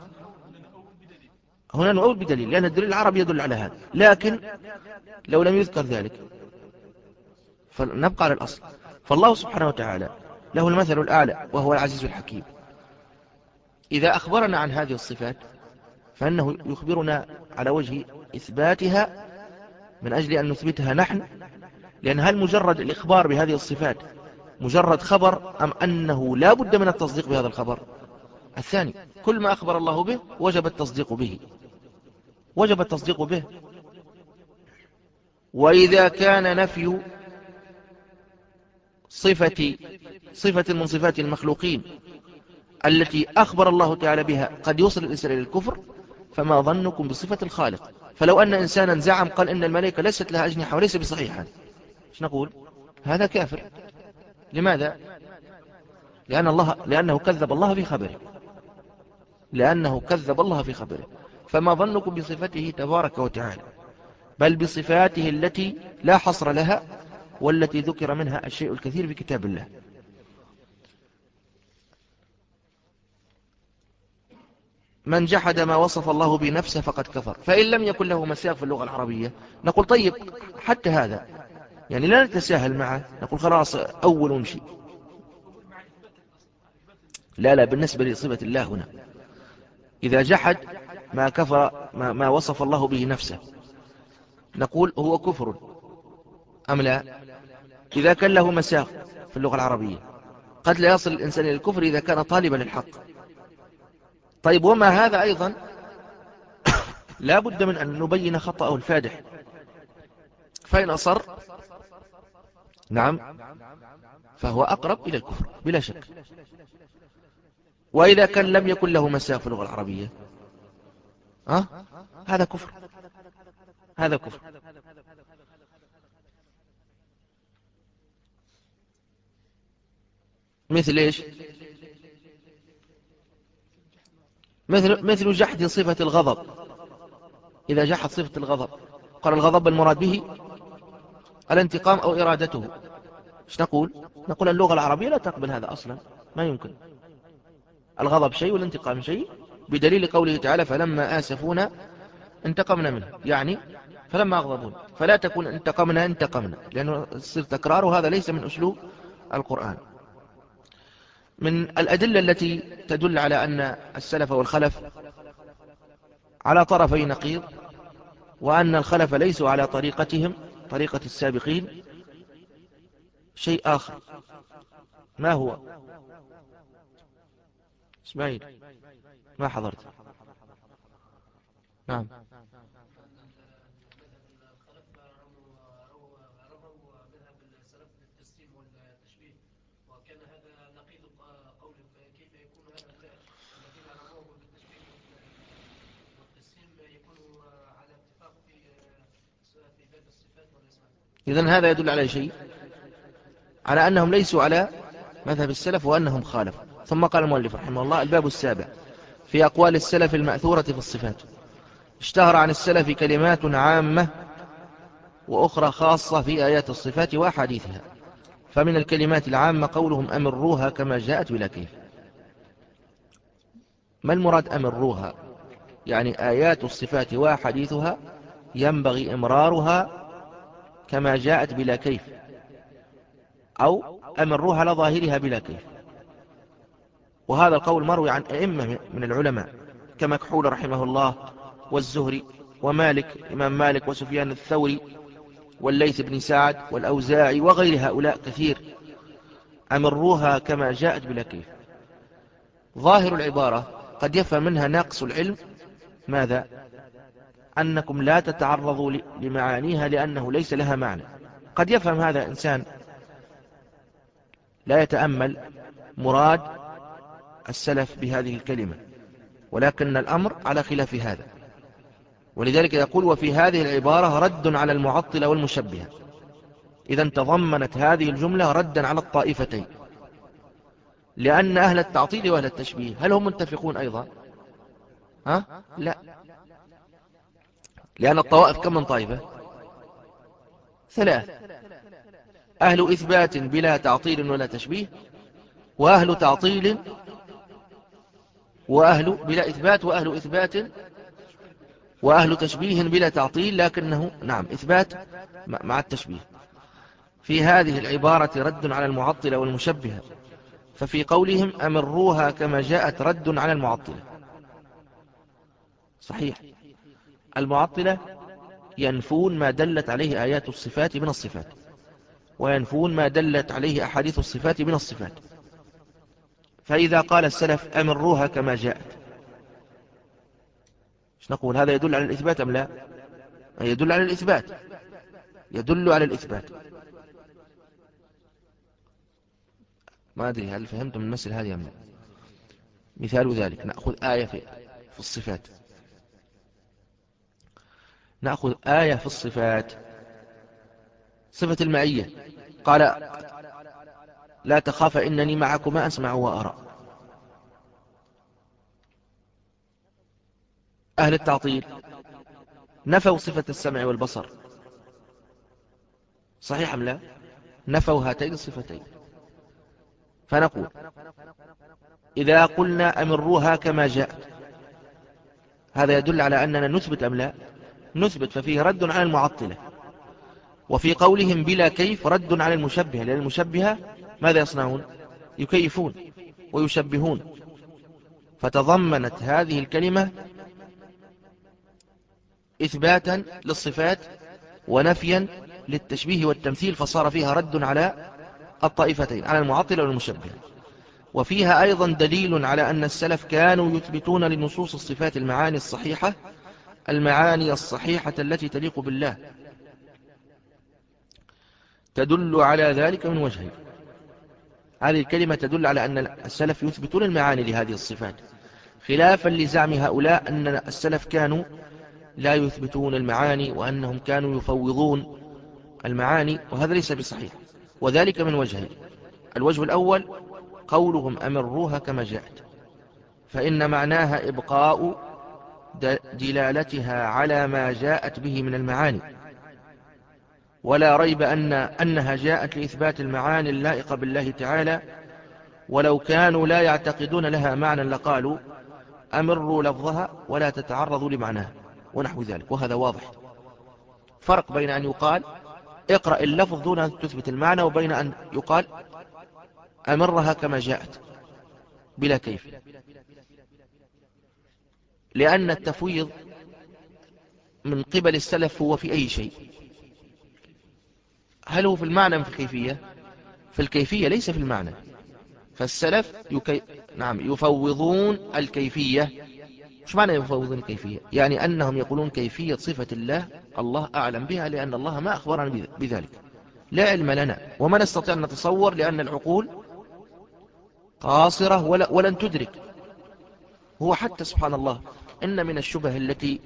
هنا نقول بدليل، لأن الدليل العربي يدل على هذا، لكن لو لم يذكر ذلك فنبقى على الأصل. فالله سبحانه وتعالى له المثل الأعلى وهو العزيز الحكيم. إذا أخبرنا عن هذه الصفات فإنه يخبرنا على وجه إثباتها من أجل أن نثبتها نحن، لأن هل مجرد الإخبار بهذه الصفات مجرد خبر، أم أنه لا بد من التصديق بهذا الخبر؟ الثاني، كل ما أخبر الله به وجب التصديق به، وجب التصديق به. وإذا كان نفي صفة صفة من صفات المخلوقين التي أخبر الله تعالى بها قد يوصل الإنسان إلى الكفر، فما ظنكم بصفة الخالق؟ فلو أن إنسانا زعم قال إن الملائكة ليست لها أجنحة وليس بصحيحا، ايش نقول؟ هذا كافر. لماذا؟ لأن الله لأنه كذب الله في خبره، لأنه كذب الله في خبره. فما ظنكم بصفته تبارك وتعالى، بل بصفاته التي لا حصر لها والتي ذكر منها الشيء الكثير في كتاب الله. من جحد ما وصف الله بنفسه فقد كفر. فإن لم يكن له مساق في اللغة العربية نقول طيب حتى هذا يعني لا نتساهل معه، نقول خلاص أول ونمشي. لا لا، بالنسبة لصفة الله هنا إذا جحد ما كفر ما, ما وصف الله به نفسه نقول هو كفر أم لا؟ إذا كان له مساق في اللغة العربية قد لا يصل الإنسان إلى الكفر إذا كان طالبا للحق. طيب وما هذا أيضا لا بد من أن نبين خطأه الفادح، فإن أصر نعم فهو أقرب إلى الكفر بلا شك. وإذا كان لم يكن له مساق في اللغة العربية أه؟ هذا كفر، هذا كفر. مثل إيش؟ مثل مثل جحد صفة الغضب. إذا جحد صفة الغضب قال الغضب المراد به الانتقام أو إرادته، ايش نقول؟ نقول اللغة العربية لا تقبل هذا أصلا، ما يمكن. الغضب شيء والانتقام شيء، بدليل قوله تعالى فلما آسفونا انتقمنا منه، يعني فلما أغضبون، فلا تكون انتقمنا انتقمنا، لأنه يصير تكرار، وهذا ليس من أسلوب القرآن. من الأدلة التي تدل على أن السلف والخلف على طرفي نقيض، وأن الخلف ليسوا على طريقتهم طريقة السابقين، شيء آخر. ما هو؟ اسماعيل ما حضرت. نعم. إذن هذا يدل على شيء، على أنهم ليسوا على مذهب السلف وأنهم خالفوا. ثم قال المؤلف رحمه الله: الباب السابع في أقوال السلف المأثورة في الصفات. اشتهر عن السلف كلمات عامة وأخرى خاصة في آيات الصفات وأحاديثها. فمن الكلمات العامة قولهم أمروها كما جاءت بلا كيف. ما المراد أمروها؟ يعني آيات الصفات وأحاديثها ينبغي إمرارها كما جاءت بلا كيف، أو أمروها على ظاهرها بلا كيف. وهذا القول مروي عن أئمة من العلماء كمكحول رحمه الله، والزهري، ومالك إمام مالك، وسفيان الثوري، والليث بن سعد، والأوزاعي، وغير هؤلاء كثير. أمروها كما جاءت بلا كيف. ظاهر العبارة قد يفهم منها ناقص العلم ماذا؟ أنكم لا تتعرضوا لمعانيها لأنه ليس لها معنى. قد يفهم هذا إنسان لا يتأمل مراد السلف بهذه الكلمة، ولكن الأمر على خلاف هذا. ولذلك يقول: وفي هذه العبارة رد على المعطلة والمشبهة. إذا تضمنت هذه الجملة ردا على الطائفتين، لأن أهل التعطيل وأهل التشبيه هل هم متفقون أيضا؟ ها؟ لا، لأن الطوائف كم من طائفة؟ ثلاث: أهل إثبات بلا تعطيل ولا تشبيه، وأهل تعطيل، وأهل بلا إثبات، وأهل إثبات، وأهل تشبيه بلا تعطيل لكنه نعم إثبات مع التشبيه. في هذه العبارة رد على المعطلة والمشبهة، ففي قولهم أمروها كما جاءت رد على المعطلة. صحيح، المعطلة ينفون ما دلت عليه آيات الصفات من الصفات، وينفون ما دلت عليه أحاديث الصفات من الصفات. فإذا قال السلف أمروها كما جاءت، ايش نقول؟ هذا يدل على الإثبات أم لا؟ يدل على الإثبات، يدل على الإثبات. ما أدري هل فهمتم المسألة هذه أم لا؟ مثال ذلك نأخذ آية في في الصفات، نأخذ آية في الصفات، صفة المعية. قال: لا تخاف إنني معكما أسمع وأرى. أهل التعطيل نفوا صفة السمع والبصر، صحيح أم لا؟ نفوا هاتين الصفتين. فنقول: إذا قلنا أمروها كما جاءت، هذا يدل على أننا نثبت أم لا؟ نثبت، ففيه رد على المعطلة. وفي قولهم بلا كيف رد على المشبهة، لأن المشبهة ماذا يصنعون؟ يكيفون ويشبهون. فتضمنت هذه الكلمة إثباتا للصفات ونفيا للتشبيه والتمثيل، فصار فيها رد على الطائفتين، على المعطلة والمشبهة. وفيها أيضا دليل على أن السلف كانوا يثبتون لنصوص الصفات المعاني الصحيحة، المعاني الصحيحة التي تليق بالله، تدل على ذلك من وجهين. هذه الكلمة تدل على أن السلف يثبتون المعاني لهذه الصفات، خلافا لزعم هؤلاء أن السلف كانوا لا يثبتون المعاني، وأنهم كانوا يفوضون المعاني، وهذا ليس بصحيح. وذلك من وجهين: الوجه الأول قولهم أمروها كما جاءت، فإن معناها إبقاء دلالتها على ما جاءت به من المعاني، ولا ريب أن أنها جاءت لإثبات المعاني اللائقة بالله تعالى. ولو كانوا لا يعتقدون لها معنى لقالوا أمروا لفظها ولا تتعرضوا لمعناها، ونحو ذلك، وهذا واضح. فرق بين أن يقال اقرأ اللفظ دون أن تثبت المعنى، وبين أن يقال أمرها كما جاءت بلا كيف. لأن التفويض من قبل السلف هو في أي شيء؟ هل هو في المعنى أم في الكيفية؟ في الكيفية ليس في المعنى. فالسلف يكي... نعم يفوضون الكيفية. مش معنى يفوضون الكيفية؟ يعني أنهم يقولون كيفية صفة الله الله أعلم بها، لأن الله ما أخبرنا بذلك، لا علم لنا وما نستطيع أن نتصور، لأن العقول قاصرة ولا ولن تدرك. هو حتى سبحان الله إن من الشبه التي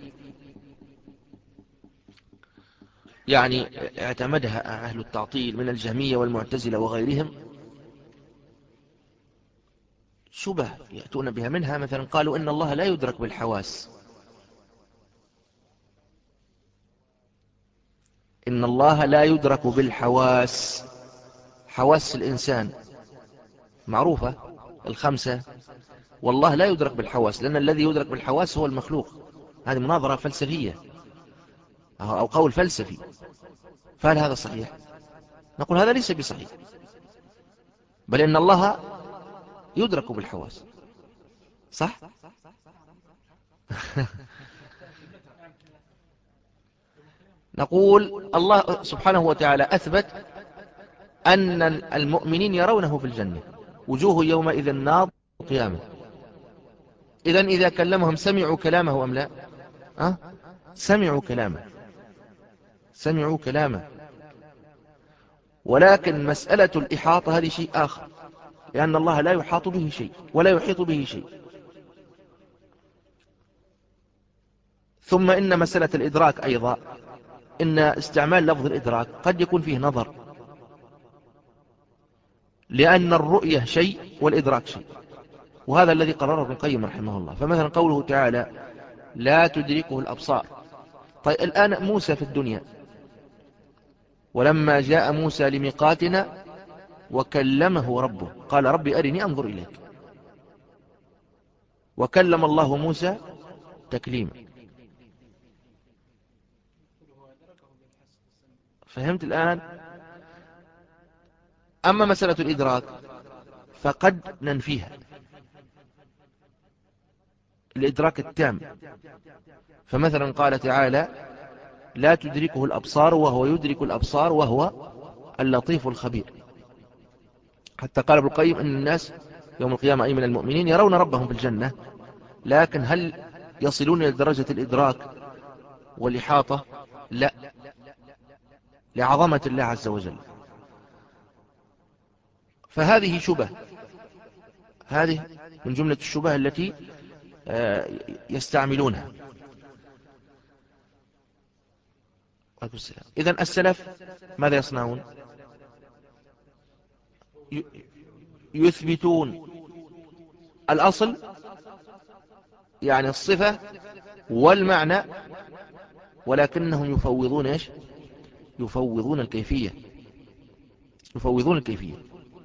يعني اعتمدها أهل التعطيل من الجهمية والمعتزلة وغيرهم، شبه يأتون بها، منها مثلا قالوا إن الله لا يدرك بالحواس. إن الله لا يدرك بالحواس. حواس الإنسان معروفة الخمسة، والله لا يدرك بالحواس، لأن الذي يدرك بالحواس هو المخلوق. هذه مناظرة فلسفية أو قول فلسفي. فهل هذا صحيح؟ نقول هذا ليس بصحيح، بل إن الله يدرك بالحواس. صح؟ نقول الله سبحانه وتعالى أثبت أن المؤمنين يرونه في الجنة، وجوه يومئذ ناظرة قيامة. إذن إذا كلمهم سمعوا كلامه أم لا؟ أه؟ سمعوا كلامه، سمعوا كلامه. ولكن مسألة الإحاطة هذه شيء آخر، لأن الله لا يحاط به شيء ولا يحيط به شيء. ثم إن مسألة الإدراك أيضا، إن استعمال لفظ الإدراك قد يكون فيه نظر، لأن الرؤية شيء والإدراك شيء، وهذا الذي قرره ابن القيم رحمه الله. فمثلا قوله تعالى لا تدركه الأبصار. طيب الآن موسى في الدنيا، ولما جاء موسى لميقاتنا وكلمه ربه قال ربي أرني أنظر إليك، وكلم الله موسى تكليما. فهمت الآن؟ أما مسألة الإدراك فقد ننفيها، الإدراك التام. فمثلا قال تعالى لا تدركه الأبصار وهو يدرك الأبصار وهو اللطيف الخبير. حتى قال ابن القيم أن الناس يوم القيامة أي من المؤمنين يرون ربهم في الجنة، لكن هل يصلون إلى درجة الإدراك والإحاطة؟ لا، لعظمة الله عز وجل. فهذه شبه، هذه من جملة الشبه التي يستعملونها. إذن السلف ماذا يصنعون؟ يثبتون الأصل يعني الصفة والمعنى، ولكنهم يفوضون إيش؟ يفوضون الكيفية، يفوضون الكيفية.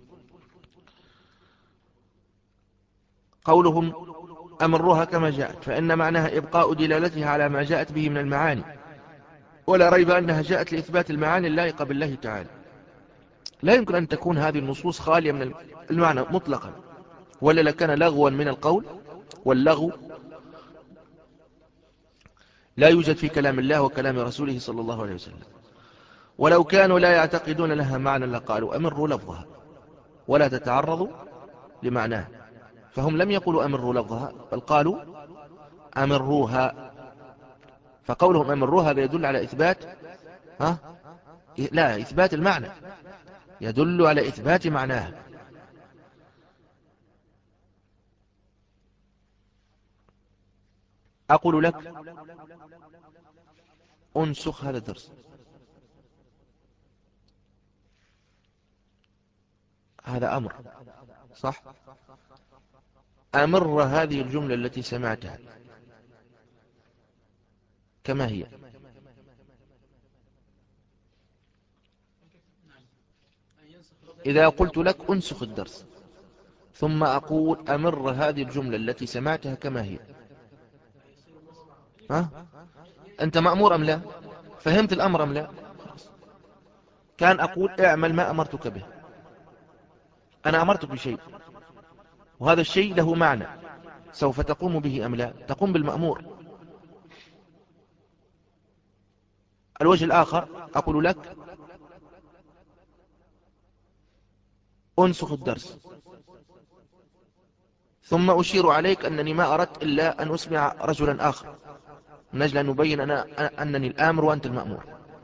قولهم أمرها كما جاءت، فإن معناها إبقاء دلالتها على ما جاءت به من المعاني، ولا ريب أنها جاءت لإثبات المعاني اللائقة بالله تعالى. لا يمكن أن تكون هذه النصوص خالية من المعنى مطلقا، ولا لكان لغوا من القول، واللغو لا يوجد في كلام الله وكلام رسوله صلى الله عليه وسلم. ولو كانوا لا يعتقدون لها معنى لقالوا أمروا لفظها ولا تتعرضوا لمعناها. فهم لم يقولوا أمروا لفظها، بل قالوا أمروها. فقولهم أمروها هذا يدل على إثبات، ها؟ لا، إثبات المعنى، يدل على إثبات معناها. أقول لك أنسخ هذا الدرس، هذا أمر صح؟ أمر هذه الجملة التي سمعتها كما هي. إذا قلت لك أنسخ الدرس ثم أقول أمر هذه الجملة التي سمعتها كما هي، ها؟ أنت مأمور أم لا؟ فهمت الأمر أم لا؟ كان أقول اعمل ما أمرتك به، أنا أمرتك بشيء وهذا الشيء له معنى، سوف تقوم به أم لا؟ تقوم بالمأمور. الوجه الآخر أقول لك أنسخ الدرس، ثم أشير عليك أنني ما أردت إلا أن أسمع رجلا آخر من أجل أن نبين أنا أنني الآمر وأنت المأمور.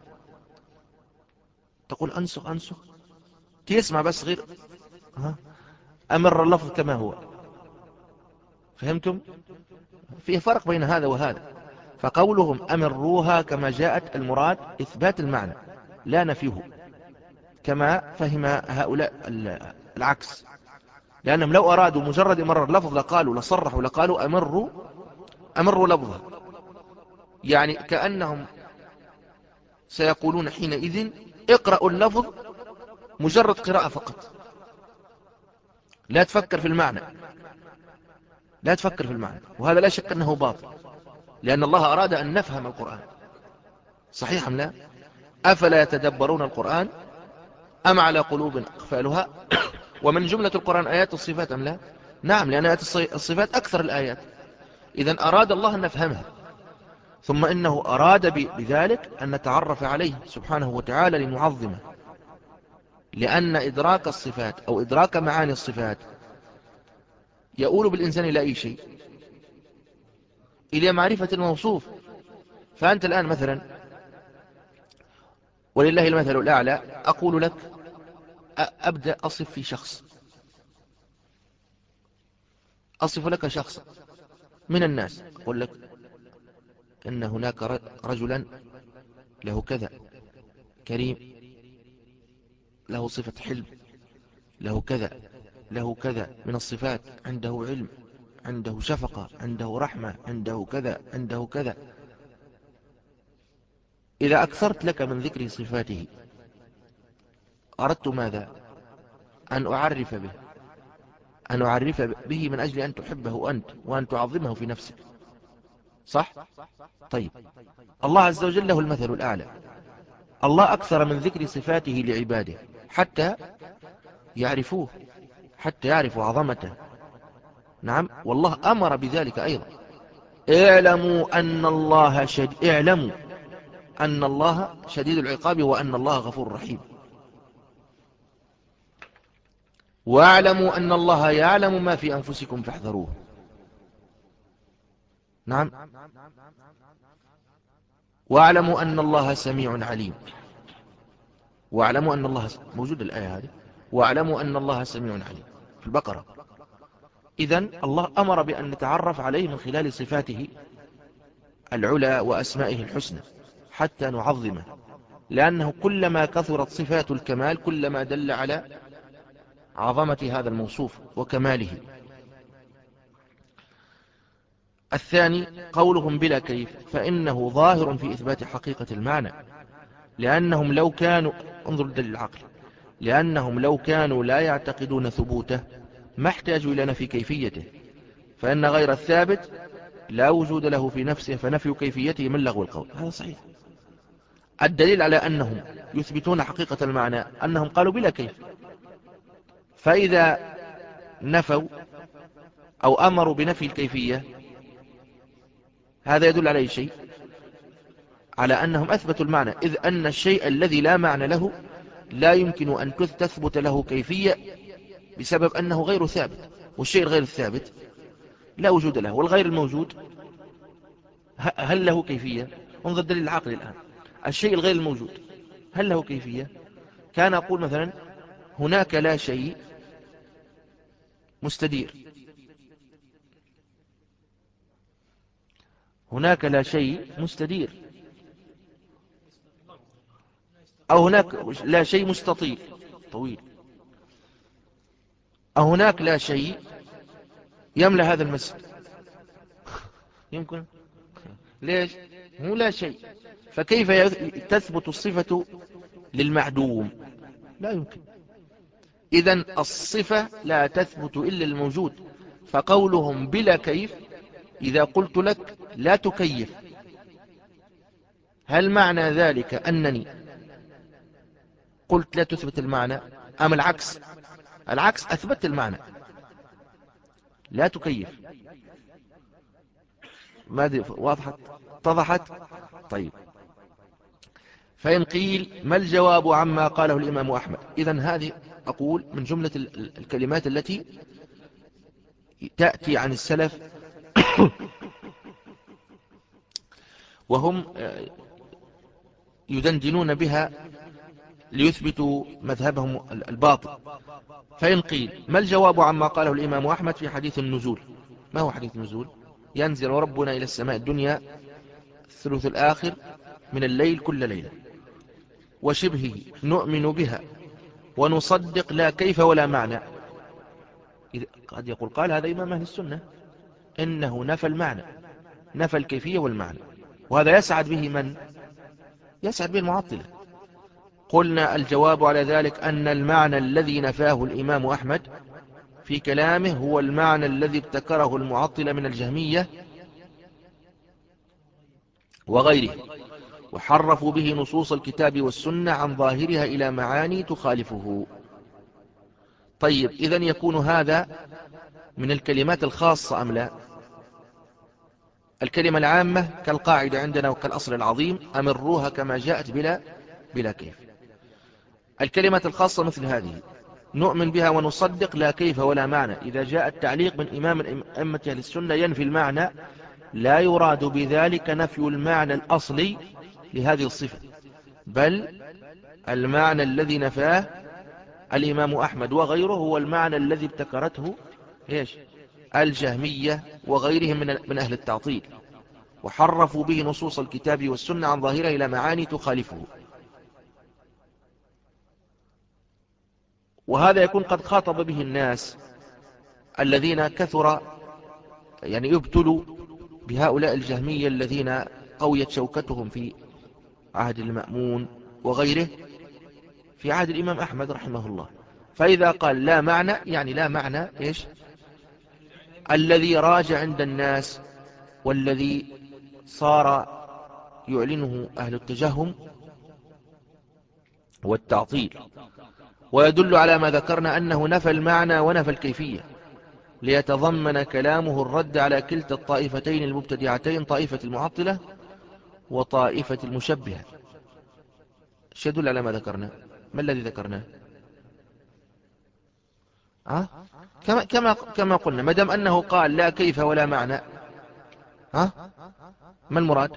تقول أنسخ أنسخ تسمع بس غير ها؟ أمر اللفظ كما هو. فهمتم؟ فيه فرق بين هذا وهذا. فقولهم أمروها كما جاءت المراد إثبات المعنى لا نفيه، كما فهم هؤلاء العكس، لأنهم لو أرادوا مجرد مرر اللفظ لقالوا لصرحوا لقالوا أمروا أمروا لفظه، يعني كأنهم سيقولون حينئذ اقرأوا اللفظ مجرد قراءة فقط، لا تفكر في المعنى، لا تفكر في المعنى. وهذا لا شك أنه باطل، لأن الله أراد أن نفهم القرآن. صحيح أم لا؟ أفلا يتدبرون القرآن أم على قلوب أقفالها؟ ومن جملة القرآن آيات الصفات أم لا؟ نعم، لأن آيات الصفات أكثر الآيات. إذن أراد الله أن نفهمها، ثم إنه أراد بذلك أن نتعرف عليه سبحانه وتعالى لنعظمه، لأن إدراك الصفات أو إدراك معاني الصفات يؤول بالإنسان إلى أي شيء؟ إلى معرفة الموصوف. فأنت الآن مثلا ولله المثل الأعلى أقول لك أبدأ أصف في شخص، أصف لك شخص من الناس، أقول لك إن هناك رجلا له كذا، كريم، له صفة حلم، له كذا له كذا من الصفات، عنده علم، عنده شفقة، عنده رحمة، عنده كذا عنده كذا. إذا أكثرت لك من ذكر صفاته أردت ماذا؟ أن أعرف به، أن أعرف به من أجل أن تحبه أنت وأن تعظمه في نفسك. صح؟ طيب، الله عز وجل له المثل الأعلى. الله أكثر من ذكر صفاته لعباده حتى يعرفوه، حتى يعرفوا عظمته. نعم، والله أمر بذلك أيضا. اعلموا أن الله شديد اعلموا أن الله شديد العقاب وأن الله غفور رحيم، واعلموا أن الله يعلم ما في أنفسكم فاحذروه. نعم، واعلموا أن الله سميع عليم، واعلموا أن الله موجود الآية هذه، واعلموا أن الله سميع عليم في البقرة. إذن الله أمر بأن نتعرف عليه من خلال صفاته العلى وأسمائه الحسنى حتى نعظمه، لأنه كلما كثرت صفات الكمال كلما دل على عظمة هذا الموصوف وكماله. الثاني قولهم بلا كيف، فإنه ظاهر في إثبات حقيقة المعنى، لأنهم لو كانوا انظر دليل العقل لأنهم لو كانوا لا يعتقدون ثبوته ما احتاجوا إلى نفي كيفيته، فإن غير الثابت لا وجود له في نفسه، فنفي كيفيته من لغو القول. هذا صحيح. الدليل على أنهم يثبتون حقيقة المعنى أنهم قالوا بلا كيف، فإذا نفوا أو أمروا بنفي الكيفية هذا يدل على أي شيء؟ على أنهم أثبتوا المعنى، إذ أن الشيء الذي لا معنى له لا يمكن أن تثبت له كيفية بسبب أنه غير ثابت، والشيء الغير الثابت لا وجود له، والغير الموجود هل له كيفية؟ انظر دليل العقل الآن. الشيء الغير الموجود هل له كيفية؟ كان أقول مثلا هناك لا شيء مستدير، هناك لا شيء مستدير، أو هناك لا شيء مستطيل طويل، أو هناك لا شيء يملأ هذا المسجد. يمكن؟ ليش؟ هو لا شيء، فكيف تثبت الصفة للمعدوم؟ لا يمكن. إذن الصفة لا تثبت إلا الموجود. فقولهم بلا كيف، إذا قلت لك لا تكيف هل معنى ذلك أنني قلت لا تثبت المعنى أم العكس؟ العكس، أثبت المعنى لا تكيف. ما أدري واضحت اتضحت؟ طيب، فإن قيل ما الجواب عما قاله الإمام أحمد؟ إذن هذه أقول من جملة الكلمات التي تأتي عن السلف وهم يدندنون بها ليثبتوا مذهبهم الباطل. فإن قيل ما الجواب عما قاله الإمام أحمد في حديث النزول؟ ما هو حديث النزول؟ ينزل ربنا إلى السماء الدنيا الثلث الآخر من الليل كل ليلة وشبهه نؤمن بها ونصدق لا كيف ولا معنى. قد يقول قال هذا إمام أهل السنة إنه نفى المعنى، نفى الكيفية والمعنى، وهذا يسعد به من؟ يسعد به المعطلة. قلنا الجواب على ذلك أن المعنى الذي نفاه الإمام أحمد في كلامه هو المعنى الذي ابتكره المعطلة من الجهمية وغيره، وحرفوا به نصوص الكتاب والسنة عن ظاهرها إلى معاني تخالفه. طيب، إذن يكون هذا من الكلمات الخاصة أم لا؟ الكلمة العامة كالقاعدة عندنا وكالأصل العظيم أمروها كما جاءت بلا بلا كيف. الكلمة الخاصة مثل هذه نؤمن بها ونصدق لا كيف ولا معنى. إذا جاء التعليق من إمام من أئمة أهل السنة ينفي المعنى، لا يراد بذلك نفي المعنى الأصلي لهذه الصفة، بل المعنى الذي نفاه الإمام أحمد وغيره هو المعنى الذي ابتكرته إيش؟ الجهمية وغيرهم من من أهل التعطيل، وحرفوا به نصوص الكتاب والسنة عن ظاهرها إلى معاني تخالفه. وهذا يكون قد خاطب به الناس الذين كثر يعني يبتلوا بهؤلاء الجهمية الذين قويت شوكتهم في عهد المأمون وغيره في عهد الإمام أحمد رحمه الله. فإذا قال لا معنى يعني لا معنى إيش؟ الذي راج عند الناس والذي صار يعلنه أهل التجهم والتعطيل، ويدل على ما ذكرنا أنه نفى المعنى ونفى الكيفية، ليتضمن كلامه الرد على كلتا الطائفتين المبتدعتين، طائفة المعطلة وطائفة المشبهة. ايش يدل على ما ذكرنا؟ ما الذي ذكرناه؟ أه؟ كما كما كما قلنا، ما دام أنه قال لا كيف ولا معنى، ها أه؟ ما المراد؟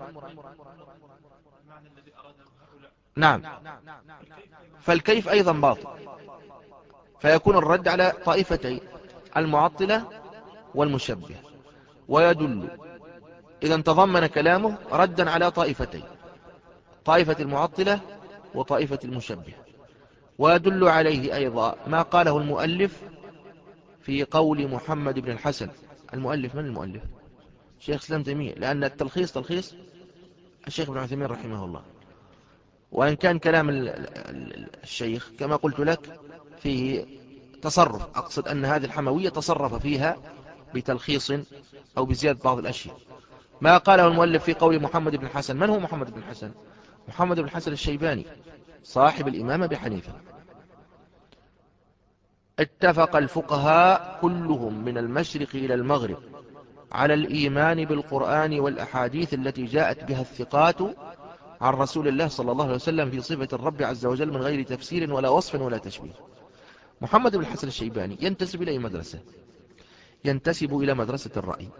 نعم، فالكيف أيضا باطل، فيكون الرد على طائفتين المعطلة والمشبه. ويدل إذا تضمن كلامه ردا على طائفتين، طائفة المعطلة وطائفة المشبه. ويدل عليه أيضا ما قاله المؤلف في قول محمد بن الحسن. المؤلف من المؤلف؟ شيخ الإسلام تيمية، لأن التلخيص تلخيص الشيخ ابن عثيمين رحمه الله، وإن كان كلام الشيخ كما قلت لك فيه تصرف، أقصد أن هذه الحموية تصرف فيها بتلخيص أو بزيادة بعض الأشياء. ما قاله المؤلف في قول محمد بن الحسن. من هو محمد بن الحسن؟ محمد بن الحسن الشيباني صاحب الإمام أبي حنيفة. اتفق الفقهاء كلهم من المشرق إلى المغرب على الإيمان بالقرآن والأحاديث التي جاءت بها الثقات عن رسول الله صلى الله عليه وسلم في صفة الرب عز وجل من غير تفسير ولا وصف ولا تشبيه. محمد بن الحسن الشيباني ينتسب إلى مدرسة؟ ينتسب إلى مدرسة الرأي،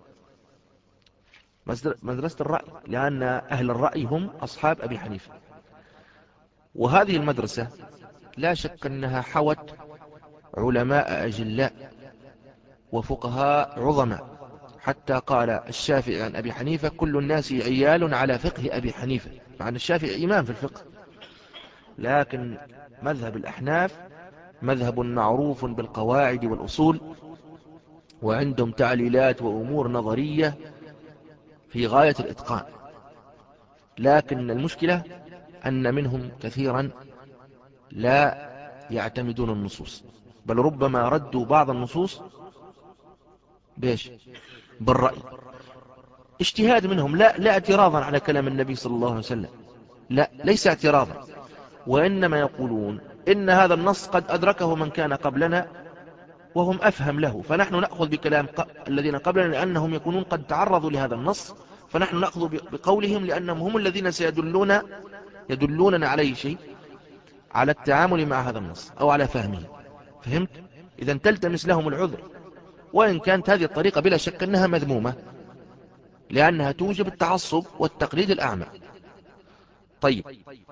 مدرسة الرأي، لأن أهل الرأي هم أصحاب أبي حنيفة. وهذه المدرسة لا شك أنها حوت علماء أجلاء وفقهاء عظماء، حتى قال الشافعي عن أبي حنيفة كل الناس عيال على فقه أبي حنيفة، مع أن الشافعي إمام في الفقه، لكن مذهب الأحناف مذهب معروف بالقواعد والأصول، وعندهم تعليلات وأمور نظرية في غاية الإتقان. لكن المشكلة أن منهم كثيرا لا يعتمدون النصوص، بل ربما ردوا بعض النصوص بيش بالرأي. اجتهاد منهم، لا لا اعتراضا على كلام النبي صلى الله عليه وسلم، لا ليس اعتراضا، وإنما يقولون إن هذا النص قد أدركه من كان قبلنا وهم أفهم له، فنحن نأخذ بكلام الذين قبلنا لأنهم يكونون قد تعرضوا لهذا النص، فنحن نأخذ بقولهم لأنهم هم الذين سيدلون يدلوننا عليه شيء، على التعامل مع هذا النص أو على فهمه. فهمت؟ إذا تلتمس لهم العذر، وإن كانت هذه الطريقة بلا شك أنها مذمومة، لأنها توجب التعصب والتقليد الأعمى. طيب،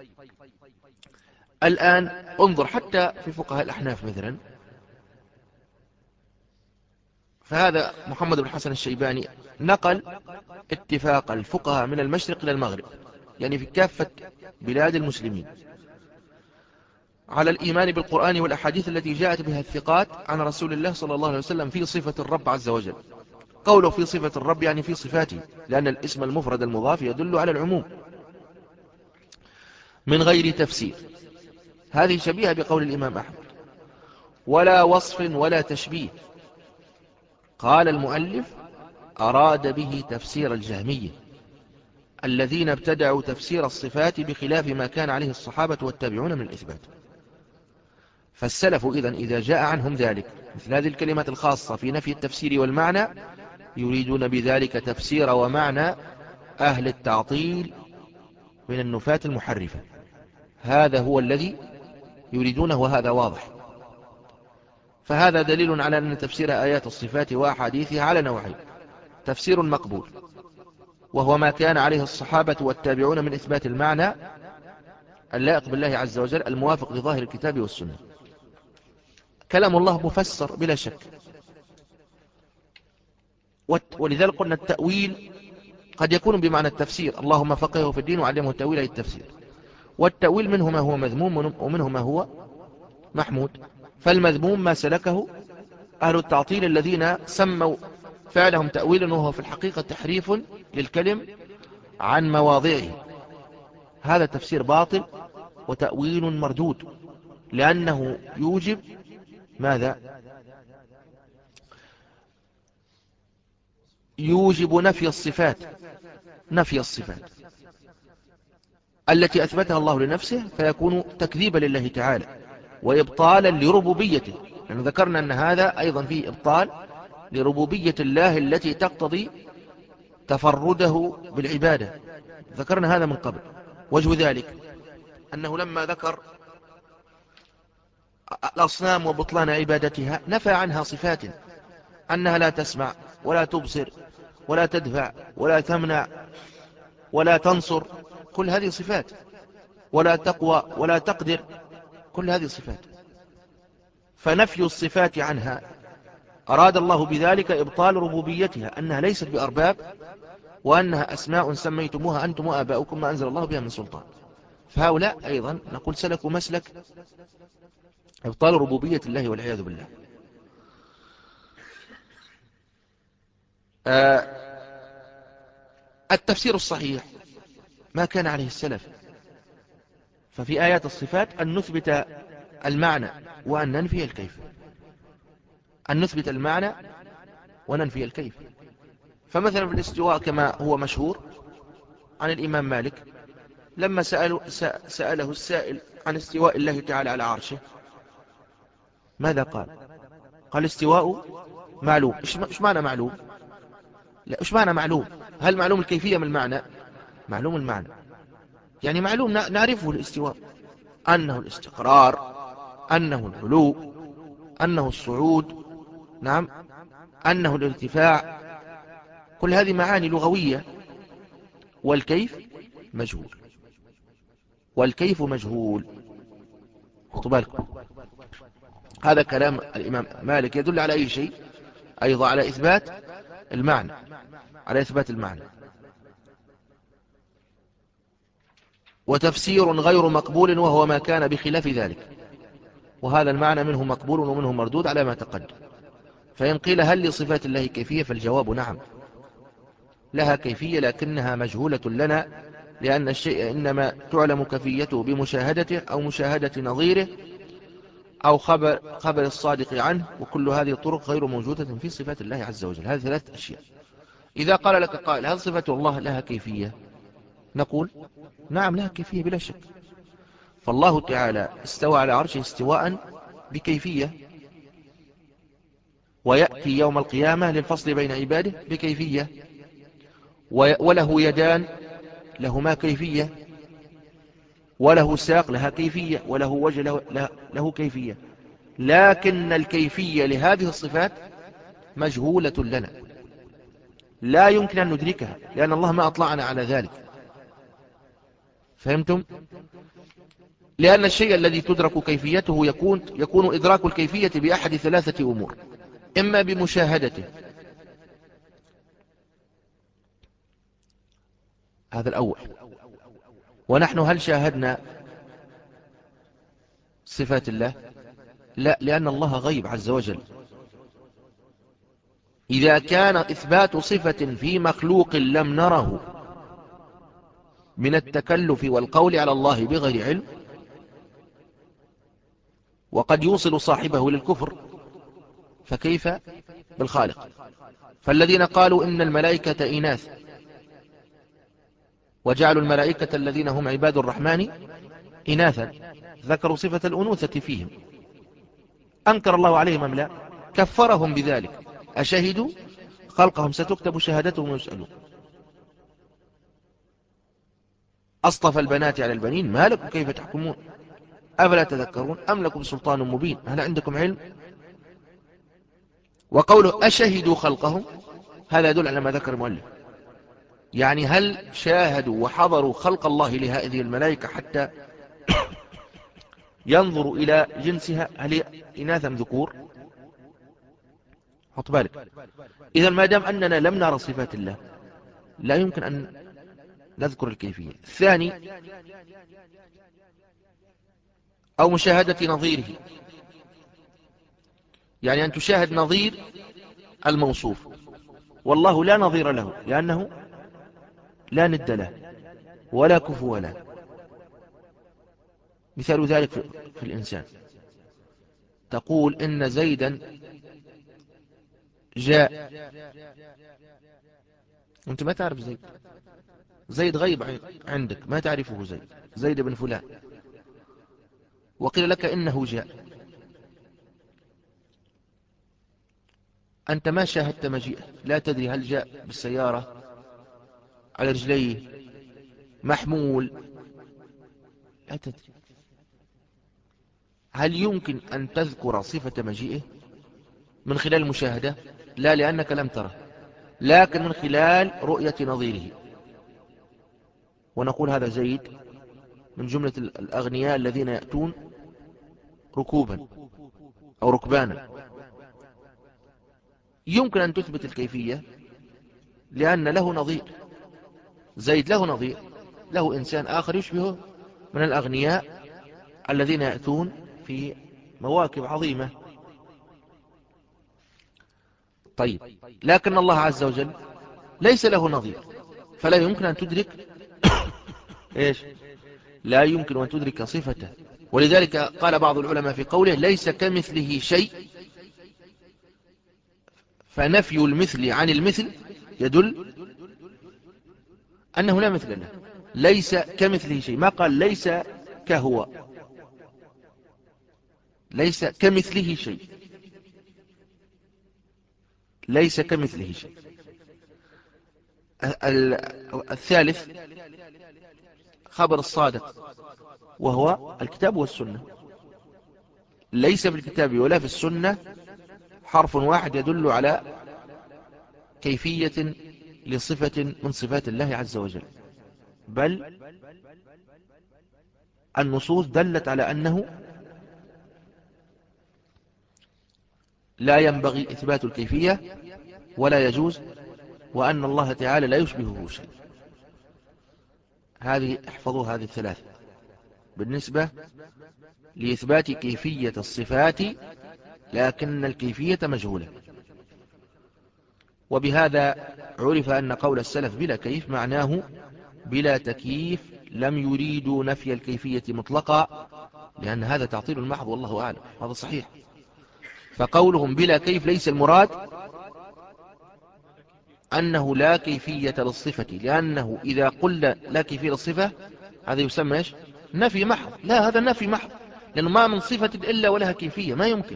الآن انظر حتى في فقهاء الأحناف مثلا، فهذا محمد بن الحسن الشيباني نقل اتفاق الفقهاء من المشرق إلى المغرب، يعني في كافة بلاد المسلمين، على الإيمان بالقرآن والأحاديث التي جاءت بها الثقات عن رسول الله صلى الله عليه وسلم في صفة الرب عز وجل. قوله في صفة الرب يعني في صفاته، لأن الاسم المفرد المضاف يدل على العموم، من غير تفسير، هذه شبيهة بقول الإمام أحمد، ولا وصف ولا تشبيه. قال المؤلف أراد به تفسير الجهمية الذين ابتدعوا تفسير الصفات بخلاف ما كان عليه الصحابة والتابعون من الإثبات. فالسلف إذن إذا جاء عنهم ذلك مثل هذه الكلمات الخاصة في نفي التفسير والمعنى، يريدون بذلك تفسير ومعنى أهل التعطيل من النفاة المحرفة، هذا هو الذي يريدونه وهذا واضح. فهذا دليل على أن تفسير آيات الصفات وأحاديثها على نوعين: تفسير مقبول وهو ما كان عليه الصحابة والتابعون من إثبات المعنى اللائق بالله عز وجل الموافق لظاهر الكتاب والسنة. كلام الله مفسر بلا شك، ولذلك قلنا التأويل قد يكون بمعنى التفسير، اللهم فقهه في الدين وعلمه التأويل أي التفسير، والتأويل منه ما هو مذموم ومنه ما هو محمود. فالمذموم ما سلكه أهل التعطيل الذين سموا فعلهم تأويلا وهو في الحقيقة تحريف للكلم عن مواضعه، هذا تفسير باطل وتأويل مردود، لأنه يوجب ماذا؟ يوجب نفي الصفات، نفي الصفات التي أثبتها الله لنفسه، فيكون تكذيبا لله تعالى وإبطالا لربوبيته، لأن يعني ذكرنا أن هذا أيضا فيه إبطال لربوبية الله التي تقتضي تفرده بالعبادة، ذكرنا هذا من قبل. وجه ذلك أنه لما ذكر الأصنام وبطلان عبادتها نفى عنها صفات، أنها لا تسمع ولا تبصر ولا تدفع ولا تمنع ولا تنصر، كل هذه صفات، ولا تقوى ولا تقدر، كل هذه صفات. فنفي الصفات عنها أراد الله بذلك إبطال ربوبيتها، أنها ليست بأرباب، وأنها أسماء سميتموها أنتم وآباؤكم ما أنزل الله بها من سلطان. فهؤلاء أيضا نقول سلكوا مسلك إبطال ربوبية الله والعياذ بالله. آه التفسير الصحيح ما كان عليه السلف، ففي آيات الصفات أن نثبت المعنى وأن ننفي الكيف، أن نثبت المعنى وننفي الكيف. فمثلا في الاستواء كما هو مشهور عن الإمام مالك، لما سأله, سأله السائل عن استواء الله تعالى على عرشه ماذا قال؟ قال استواء معلوم. إيش معنى معلوم؟ لا، إيش معنى معلوم؟ هل معلوم الكيفية من المعنى؟ معلوم المعنى، يعني معلوم نعرفه الاستواء، أنه الاستقرار، أنه العلو، أنه الصعود، نعم، أنه الارتفاع، كل هذه معاني لغوية. والكيف مجهول، والكيف مجهول، خذوا بالكم. هذا كلام الإمام مالك يدل على أي شيء؟ أيضا على إثبات المعنى، على إثبات المعنى. وتفسير غير مقبول وهو ما كان بخلاف ذلك، وهذا المعنى منه مقبول ومنه مردود على ما تقدم. فإن قيل هل لصفات الله كيفية؟ فالجواب نعم، لها كيفية لكنها مجهولة لنا، لأن الشيء إنما تعلم كيفيته بمشاهدته أو مشاهدة نظيره أو خبر, خبر الصادق عنه، وكل هذه الطرق غير موجودة في صفات الله عز وجل. هذه ثلاث أشياء: إذا قال لك قائل هل صفة الله لها كيفية؟ نقول نعم لها كيفية بلا شك. فالله تعالى استوى على عرشه استواء بكيفية، ويأتي يوم القيامة للفصل بين عباده بكيفية، وله يدان لهما كيفية، وله ساق لها كيفية، وله وجه له, له, له كيفية. لكن الكيفية لهذه الصفات مجهولة لنا، لا يمكن أن ندركها لأن الله ما أطلعنا على ذلك. فهمتم؟ لأن الشيء الذي تدرك كيفيته يكون, يكون إدراك الكيفية بأحد ثلاثة أمور: إما بمشاهدته، هذا الأول. ونحن هل شاهدنا صفات الله؟ لا، لأن الله غيب عز وجل. إذا كان إثبات صفة في مخلوق لم نره من التكلف والقول على الله بغير علم، وقد يوصل صاحبه للكفر، فكيف بالخالق؟ فالذين قالوا إن الملائكة إناث وجعلوا الملائكة الذين هم عباد الرحمن إناثا، ذكروا صفة الأنوثة فيهم، أنكر الله عليهم أم لا؟ كفرهم بذلك. أشهدوا خلقهم؟ ستكتب شهادتهم ويسألون. أصطفى البنات على البنين، ما لكم كيف تحكمون؟ أفلا تذكرون؟ أم لكم سلطان مبين؟ هل عندكم علم؟ وقوله أشهدوا خلقهم، هذا يدل على ما ذكر المؤلف، يعني هل شاهدوا وحضروا خلق الله لهذه الملائكة حتى ينظروا إلى جنسها، هل هي إناث أم ذكور؟ حط بالك. إذا ما دام أننا لم نرى صفات الله لا يمكن أن نذكر الكيفية. الثاني، أو مشاهدة نظيره، يعني أن تشاهد نظير الموصوف، والله لا نظير له لأنه لا ند له ولا كفو له. مثال ذلك في الإنسان، تقول إن زيدا جاء، أنت ما تعرف زيد، زيد غيب عندك، ما تعرفه زيد، زيد بن فلان، وقيل لك إنه جاء، أنت ما شاهدت مجيئه، لا تدري هل جاء بالسيارة، على رجليه، محمول، لا تدري. هل يمكن أن تذكر صفة مجيئه من خلال المشاهدة؟ لا، لأنك لم تره، لكن من خلال رؤية نظيره. ونقول هذا زيد من جملة الأغنياء الذين يأتون ركوبا أو ركبانا. يمكن أن تثبت الكيفية لأن له نظير، زيد له نظير، له إنسان آخر يشبهه من الأغنياء الذين يأتون في مواكب عظيمة. طيب، لكن الله عز وجل ليس له نظير، فلا يمكن أن تدرك إيش؟ لا يمكن أن تدرك صفته. ولذلك قال بعض العلماء في قوله ليس كمثله شيء، فنفي المثل عن المثل يدل أنه لا مثل له. ليس كمثله شيء، ما قال ليس كهو، ليس كمثله شيء، ليس كمثله شيء. الثالث خبر الصادق، وهو الكتاب والسنة. ليس في الكتاب ولا في السنة حرف واحد يدل على كيفية لصفة من صفات الله عز وجل، بل النصوص دلت على أنه لا ينبغي إثبات الكيفية ولا يجوز، وأن الله تعالى لا يشبهه شيء. هذه احفظوا هذه الثلاثة بالنسبة لإثبات كيفية الصفات، لكن الكيفية مجهولة. وبهذا عرف أن قول السلف بلا كيف معناه بلا تكييف، لم يريدوا نفي الكيفية مطلقا، لأن هذا تعطيل المحض والله أعلم، هذا صحيح. فقولهم بلا كيف ليس المراد أنه لا كيفية للصفة، لأنه إذا قلنا لا كيفية للصفة هذا يسمى إيش؟ نفي محض. لا، هذا نفي محض، لأنه ما من صفة إلا ولها كيفية، ما يمكن.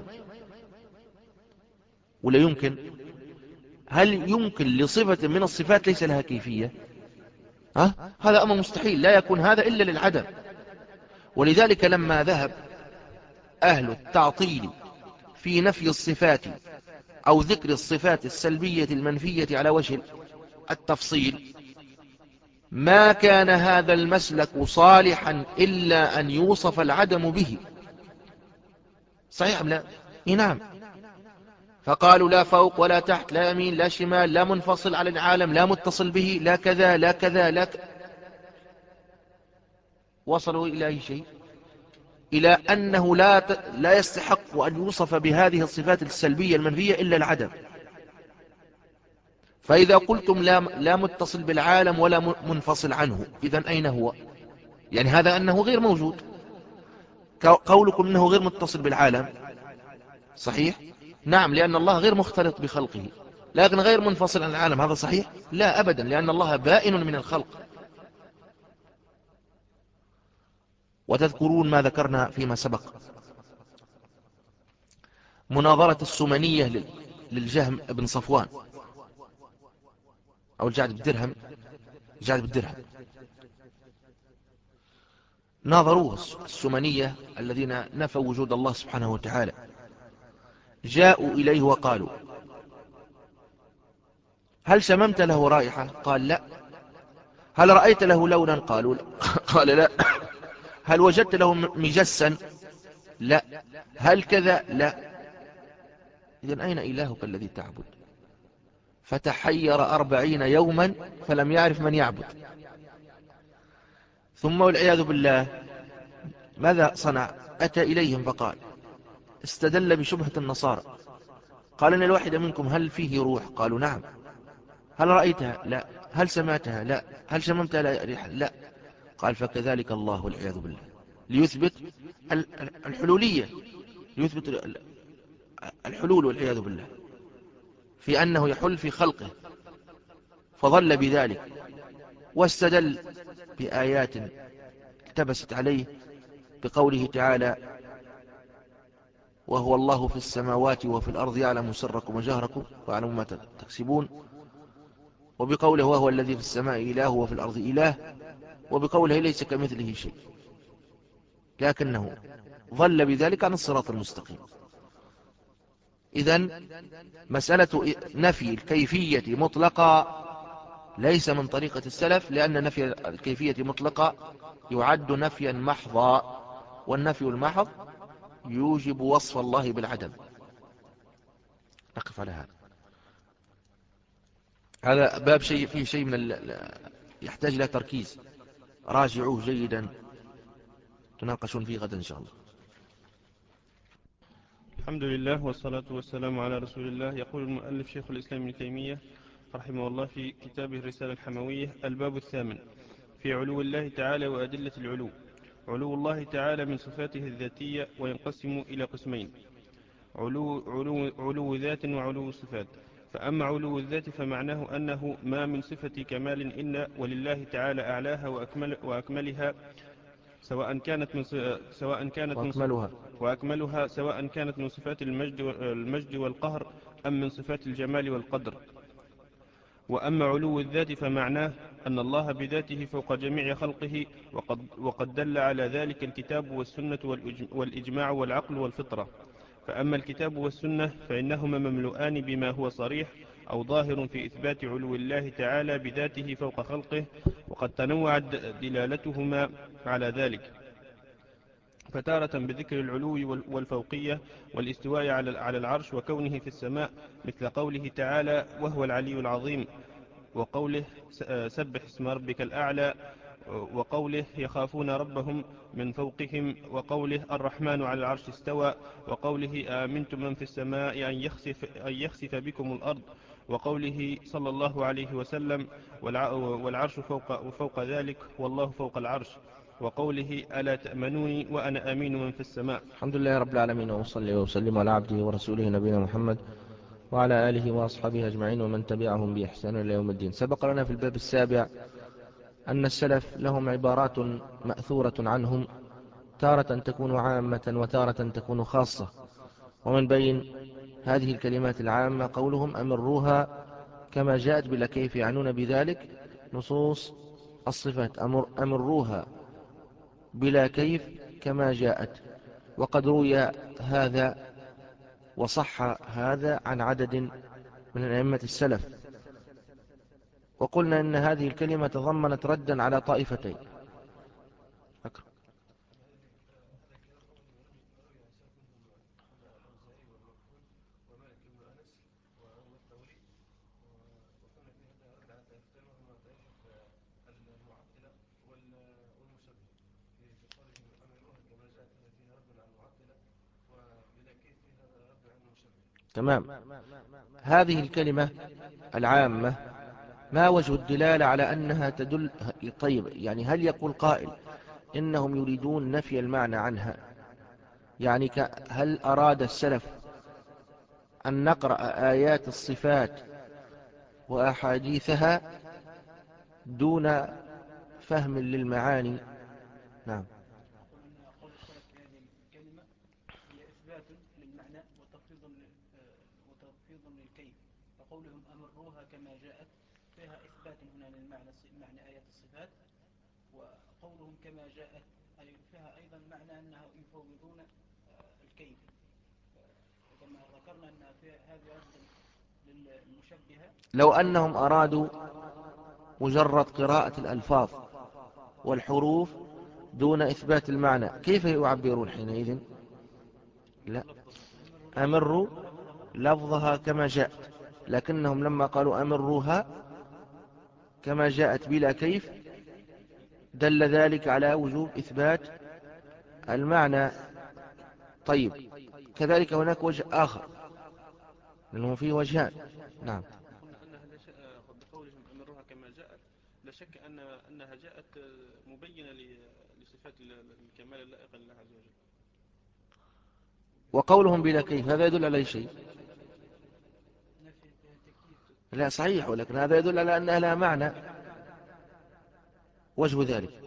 ولا يمكن؟ هل يمكن لصفة من الصفات ليس لها كيفية؟ ها؟ هذا أمر مستحيل، لا يكون هذا إلا للعدم. ولذلك لما ذهب أهل التعطيل في نفي الصفات أو ذكر الصفات السلبية المنفية على وجه التفصيل، ما كان هذا المسلك صالحا إلا أن يوصف العدم به. صحيح أم لا؟ نعم. فقالوا لا فوق ولا تحت، لا يمين لا شمال، لا منفصل عن العالم، لا متصل به، لا كذا لا كذا لا ك... وصلوا إلى أي شيء؟ إلى أنه لا ت... لا يستحق أن يوصف بهذه الصفات السلبية المنفية إلا العدم. فإذا قلتم لا, لا متصل بالعالم ولا منفصل عنه، إذن أين هو؟ يعني هذا أنه غير موجود. قولكم أنه غير متصل بالعالم صحيح؟ نعم، لأن الله غير مختلط بخلقه. لكن غير منفصل عن العالم، هذا صحيح؟ لا أبدا، لأن الله بائن من الخلق. وتذكرون ما ذكرنا فيما سبق، مناظرة السمنية للجهم بن صفوان أو الجعد بالدرهم، الجعد بالدرهم. ناظروه السمنية الذين نفوا وجود الله سبحانه وتعالى، جاءوا إليه وقالوا هل شممت له رائحة؟ قال لا. هل رأيت له لونا؟ قالوا لا. قال لا. هل وجدت له مجسا؟ لا. هل كذا؟ لا. إذن أين إلهك الذي تعبد؟ فتحير أربعين يوما فلم يعرف من يعبد. ثم والعياذ بالله ماذا صنع؟ أتى إليهم فقال، استدل بشبهة النصارى، قال إن الواحد منكم هل فيه روح؟ قالوا نعم. هل رأيتها؟ لا. هل سمعتها؟ لا. هل شممتها؟ لا. لا. قال فكذلك الله والعياذ بالله، ليثبت الحلولية، ليثبت الحلول والعياذ بالله، في أنه يحل في خلقه. فظل بذلك واستدل بآيات التبست عليه بقوله تعالى وهو الله في السماوات وفي الأرض يعلم سركم وجهركم ويعلم ما تكسبون، وبقوله وهو الذي في السماء إله وفي الأرض إله، وبقوله ليس كمثله شيء، لكنه ظل بذلك عن الصراط المستقيم. إذن مسألة نفي الكيفية مطلقة ليس من طريقة السلف، لأن نفي الكيفية مطلقة يعد نفيا محضا، والنفي المحض يوجب وصف الله بالعدم. نقف على هذا. هذا باب شيء فيه شيء من ال... يحتاج إلى تركيز، راجعوه جيدا، تناقشون فيه غدا إن شاء الله. الحمد لله والصلاة والسلام على رسول الله. يقول المؤلف شيخ الإسلام ابن تيمية رحمه الله في كتابه الرسالة الحموية: الباب الثامن في علو الله تعالى وأدلة العلو. علو الله تعالى من صفاته الذاتية، وينقسم إلى قسمين: علو, علو, علو ذات وعلو صفات. فأما علو الذات فمعناه أنه ما من صفة كمال إلا ولله تعالى أعلاها وأكمل وأكملها، سواء كانت من سواء كانت وأكملها. من وأكملها سواء كانت من صفات المجد المجد والقهر أم من صفات الجمال والقدر. وأما علو الذات فمعناه أن الله بذاته فوق جميع خلقه، وقد, وقد دل على ذلك الكتاب والسنة والإجماع والعقل والفطرة. فأما الكتاب والسنة فإنهما مملؤان بما هو صريح أو ظاهر في إثبات علو الله تعالى بذاته فوق خلقه، وقد تنوعت دلالتهما على ذلك، فتارة بذكر العلو والفوقية والاستواء على العرش وكونه في السماء، مثل قوله تعالى وهو العلي العظيم، وقوله سبح اسم ربك الأعلى، وقوله يخافون ربهم من فوقهم، وقوله الرحمن على العرش استوى، وقوله آمنتم من في السماء أن يخسف, أن يخسف بكم الأرض، وقوله صلى الله عليه وسلم والعرش فوق, وفوق ذلك والله فوق العرش، وقوله ألا تأمنوني وأنا آمين من في السماء. الحمد لله رب العالمين، وصلي وسلم على عبده ورسوله نبينا محمد وعلى آله وأصحابه أجمعين ومن تبعهم بإحسان إلى يوم الدين. سبق لنا في الباب السابع أن السلف لهم عبارات مأثورة عنهم، تارة تكون عامة وتارة تكون خاصة، ومن بين هذه الكلمات العامة قولهم أمروها كما جاءت بلا كيف، يعنون بذلك نصوص الصفات، أمر أمروها بلا كيف كما جاءت. وقد روي هذا وصح هذا عن عدد من الأئمة السلف. وقلنا إن هذه الكلمة تضمنت ردا على طائفتين. أكرم. تمام. هذه الكلمة العامة ما وجه الدلالة على أنها تدل؟ طيب، يعني هل يقول قائل إنهم يريدون نفي المعنى عنها؟ يعني هل أراد السلف أن نقرأ آيات الصفات وأحاديثها دون فهم للمعاني؟ نعم. أقول أن قول السلف في هذه الكلمة هي إثبات للمعنى وتفويض وتفويض للكيف، فقولهم أمروها كما جاءت فيها إثبات هنا للمعنى، معنى آيات الصفات، وقولهم كما جاءت أي فيها أيضا معنى أنها يفوضون الكيف، كما ذكرنا أن في هذه رد للمشبهة. لو أنهم أرادوا مجرد قراءة الألفاظ والحروف دون إثبات المعنى كيف يعبرون حينئذ؟ لا، أمروا لفظها كما جاءت، لكنهم لما قالوا أمروها كما جاءت بلا كيف دل ذلك على وجوب إثبات المعنى. طيب، كذلك هناك وجه آخر، لأنه فيه وجهان. نعم. قلنا أنها لا شك بقولهم أمرها كما جاءت، لا شك أن أنها جاءت مبينة لصفات الكمال اللائقة لله عز وجل. وقولهم بلا كيف هذا يدل على شيء؟ لا صحيح، ولكن هذا يدل على أنها لها معنى. وجه ذلك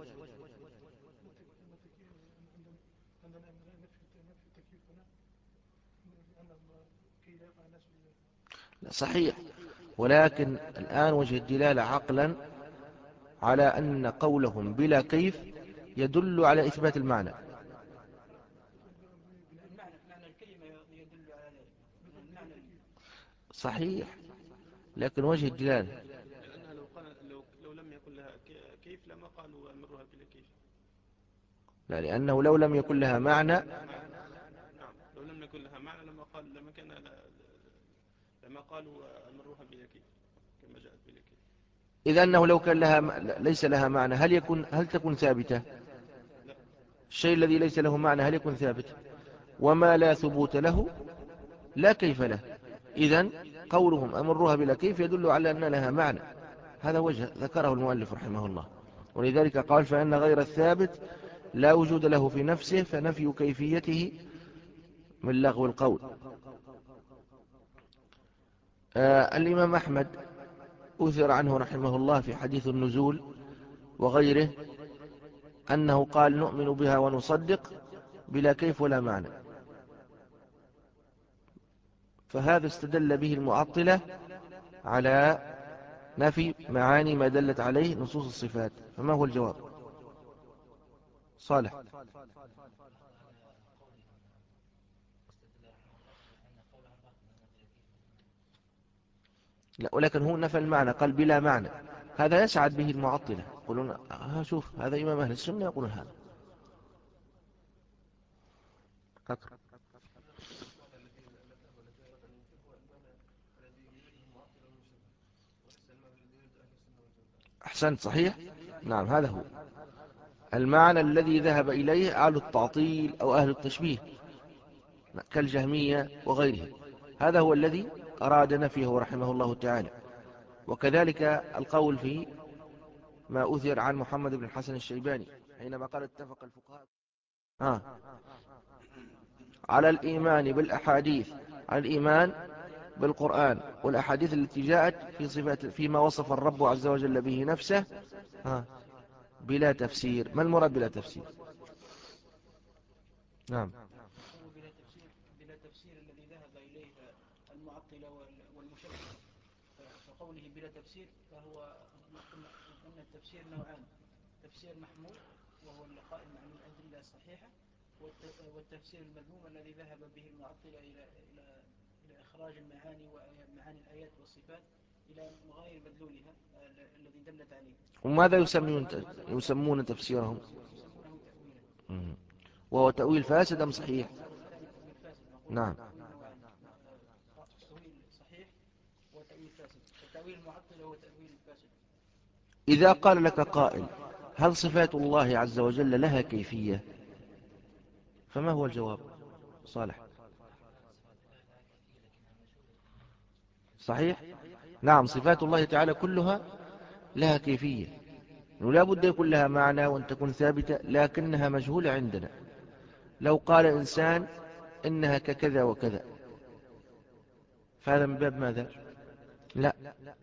صحيح، ولكن الآن وجه الدلالة عقلا على أن قولهم بلا كيف يدل على إثبات المعنى. معنى الكلمة يدل على ذلك. صحيح، لكن وجه الدلالة لأنها لو, قال لو, لو لم يكن لها كيف لما قالوا أمرها بلا كيف. لا، لأنه لو لم يكن لها معنى. نعم، لو لم يكن لها معنى لما قال لما كان لما قالوا أمرها بلا كيف كما جاءت بلا كيف. إذا أنه لو كان لها ليس لها معنى هل يكون هل تكون ثابتة؟ لا. الشيء الذي ليس له معنى هل يكون ثابت؟ وما لا ثبوت له لا كيف له. إذن قولهم أمرها بلا كيف يدل على أن لها معنى. هذا وجه ذكره المؤلف رحمه الله، ولذلك قال فإن غير الثابت لا وجود له في نفسه، فنفي كيفيته من لغو القول. آه الإمام أحمد أثر عنه رحمه الله في حديث النزول وغيره أنه قال نؤمن بها ونصدق بلا كيف ولا معنى، فهذا استدل به المعطلة على نفي معاني ما دلت عليه نصوص الصفات. فما هو الجواب؟ صالح. لا، ولكن هو نفى المعنى، قال بلا معنى. هذا يسعد به المعطلة، يقولون ها شوف هذا إمام أهل السنة يقولون هذا. أكرم. أحسنت، صحيح. نعم، هذا هو المعنى الذي ذهب إليه أهل التعطيل أو أهل التشبيه كالجهمية وغيرهم. هذا هو الذي أراد نفيه رحمه الله تعالى. وكذلك القول في ما أثر عن محمد بن الحسن الشيباني حينما قال اتفق الفقهاء آه. على الإيمان بالأحاديث، على الإيمان بالقرآن والأحاديث التي جاءت في صفات فيما وصف الرب عز وجل به نفسه ها بلا تفسير. ما المراد بلا تفسير؟ نعم. يقول بلا تفسير، بلا تفسير الذي ذهب إليه المعطلة وال- والمشبهة. فقوله بلا تفسير فهو قلنا أن التفسير نوعان: تفسير محمود وهو القائم عن الأدلة الصحيحة، والت- والتفسير المذموم الذي ذهب به المعطلة إلى إلى إلى إخراج المعاني ومعاني الآيات والصفات إلى غير مدلولها ال- الذي دلت عليه. وماذا يسمون يسمون تفسيرهم؟ يسمونه تأويلا. مم. وهو تأويل فاسد أم صحيح؟ هذا تأويل فاسد. نقول نعم. تأويل نوعان: آه، تأويل صحيح وتأويل فاسد. التأويل المعطل هو تأويل فاسد. إذا قال لك قائل هل صفات الله عز وجل لها كيفية؟ فما هو الجواب صالح؟ صحيح؟ نعم، صفات الله تعالى كلها لها كيفية، ولا بد يكون لها معنى وأن تكون ثابتة، لكنها مجهولة عندنا. لو قال إنسان إنها ككذا وكذا فهذا من باب ماذا؟ لا،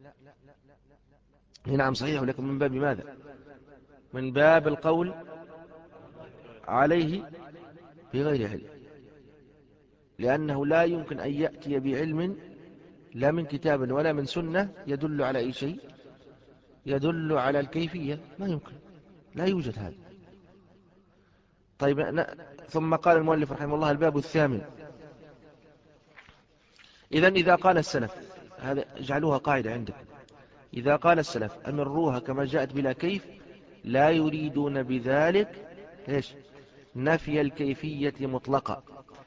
نعم صحيح، ولكن من باب ماذا؟ من باب القول عليه بغير علم، لأنه لا يمكن أن يأتي بعلم لا من كتاب ولا من سنة يدل على أي شيء، يدل على الكيفية، ما يمكن، لا يوجد هذا. طيب، ثم قال المؤلف رحمه الله: الباب الثامن. إذن إذا قال السلف، هذا اجعلوها قاعدة عندكم، إذا قال السلف أمروها كما جاءت بلا كيف، لا يريدون بذلك إيش؟ نفي الكيفية مطلقة،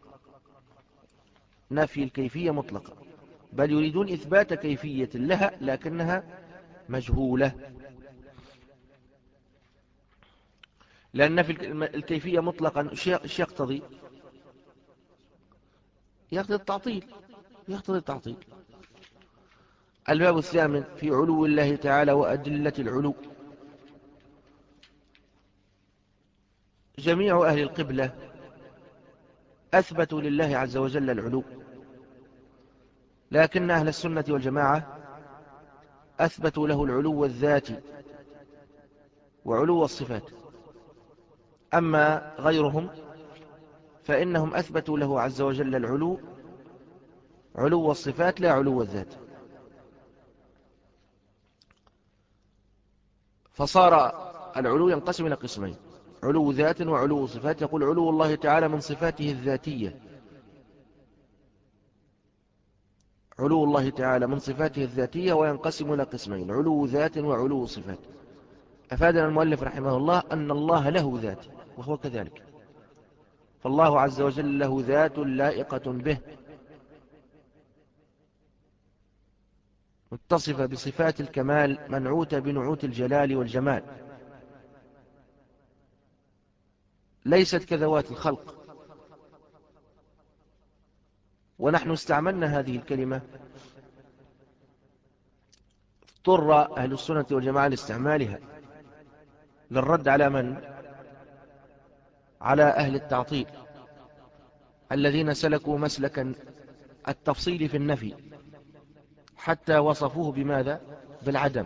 نفي الكيفية مطلقة، بل يريدون إثبات كيفية لها لكنها مجهولة. لأن نفي الكيفية مطلقا ايش يقتضي؟ يقتضي التعطيل، يقتضي التعطيل. الباب الثامن في علو الله تعالى وأدلة العلو. جميع أهل القبلة أثبتوا لله عز وجل العلو، لكن أهل السنة والجماعة أثبتوا له العلو الذاتي وعلو الصفات. أما غيرهم فإنهم أثبتوا له عز وجل العلو علو الصفات لا علو الذات. فصار العلو ينقسم إلى قسمين: علو ذات وعلو صفات. يقول علو الله تعالى من صفاته الذاتية، علو الله تعالى من صفاته الذاتية وينقسم إلى قسمين: علو ذات وعلو صفات. أفادنا المؤلف رحمه الله أن الله له ذات، وهو كذلك، فالله عز وجل له ذات لائقة به متصفة بصفات الكمال منعوتة بنعوت الجلال والجمال، ليست كذوات الخلق. ونحن استعملنا هذه الكلمة، اضطر أهل السنة والجماعة لاستعمالها للرد على من؟ على أهل التعطيل الذين سلكوا مسلك التفصيل في النفي حتى وصفوه بماذا؟ بالعدم.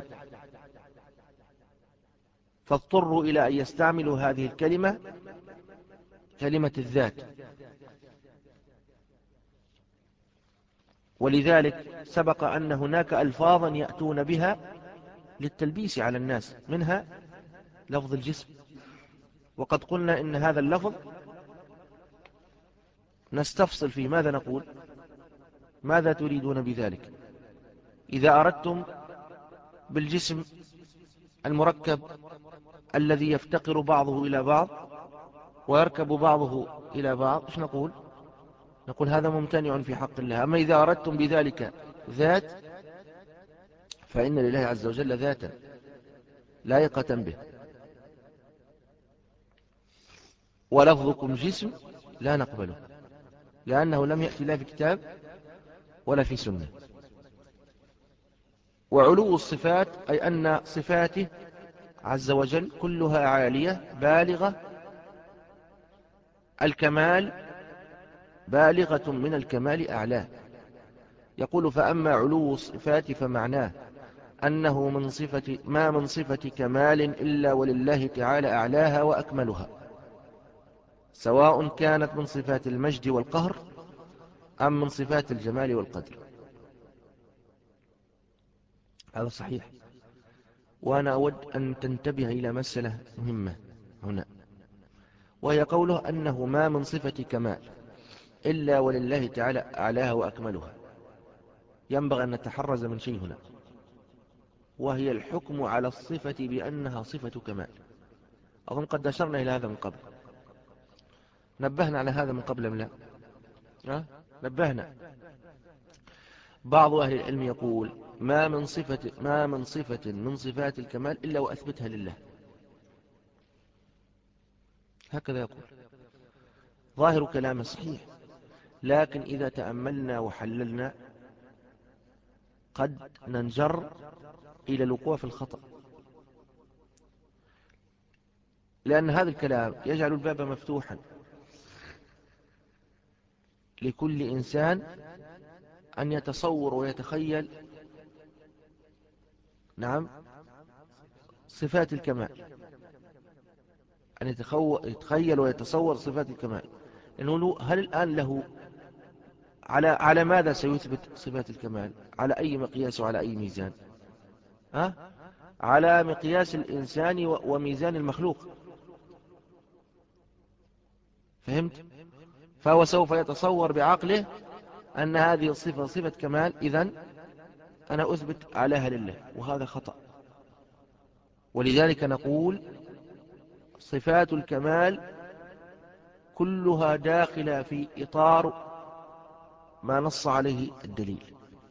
فاضطروا إلى أن يستعملوا هذه الكلمة، كلمة الذات. ولذلك سبق أن هناك ألفاظا يأتون بها للتلبيس على الناس، منها لفظ الجسم. وقد قلنا إن هذا اللفظ نستفصل فيه، ماذا نقول؟ ماذا تريدون بذلك؟ إذا أردتم بالجسم المركب الذي يفتقر بعضه إلى بعض ويركب بعضه إلى بعض، إيش نقول؟ نقول هذا ممتنع في حق الله. أما إذا أردتم بذلك ذات فإن لله عز وجل ذاتا لائقة به. ولفظكم جسم لا نقبله، لأنه لم يأتي لا في كتاب ولا في سنة. وعلو الصفات أي أن صفاته عز وجل كلها عالية بالغة الكمال، بالغة من الكمال أعلاه. يقول فأما علو الصفات فمعناه أنه من صفة ما من صفة كمال إلا ولله تعالى أعلاها وأكملها، سواء كانت من صفات المجد والقهر أم من صفات الجمال والقدر. هذا صحيح. وأنا أود أن تنتبه إلى مسألة مهمة هنا، وهي قوله أنه ما من صفة كمال إلا ولله تعالى أعلاها وأكملها. ينبغي أن نتحرز من شيء هنا، وهي الحكم على الصفة بأنها صفة كمال. أظن قد أشرنا إلى هذا من قبل، نبهنا على هذا من قبل أم لا؟ أه؟ نبهنا. بعض أهل العلم يقول ما من صفة ما من صفة من صفات الكمال إلا وأثبتها لله، هكذا يقول. ظاهر كلامه صحيح، لكن إذا تأملنا وحللنا قد ننجر إلى الوقوع في الخطأ، لأن هذا الكلام يجعل الباب مفتوحا لكل إنسان أن يتصور ويتخيل نعم صفات الكمال، أن يتخيل ويتصور صفات الكمال. إنه هل الآن له على على ماذا سيثبت صفات الكمال؟ على أي مقياس وعلى أي ميزان؟ ها؟ على مقياس الإنسان وميزان المخلوق. فهمت؟ فهو سوف يتصور بعقله أن هذه الصفة صفة كمال، إذن أنا أثبت عليها لله، وهذا خطأ. ولذلك نقول صفات الكمال كلها داخلة في إطار ما نص عليه الدليل.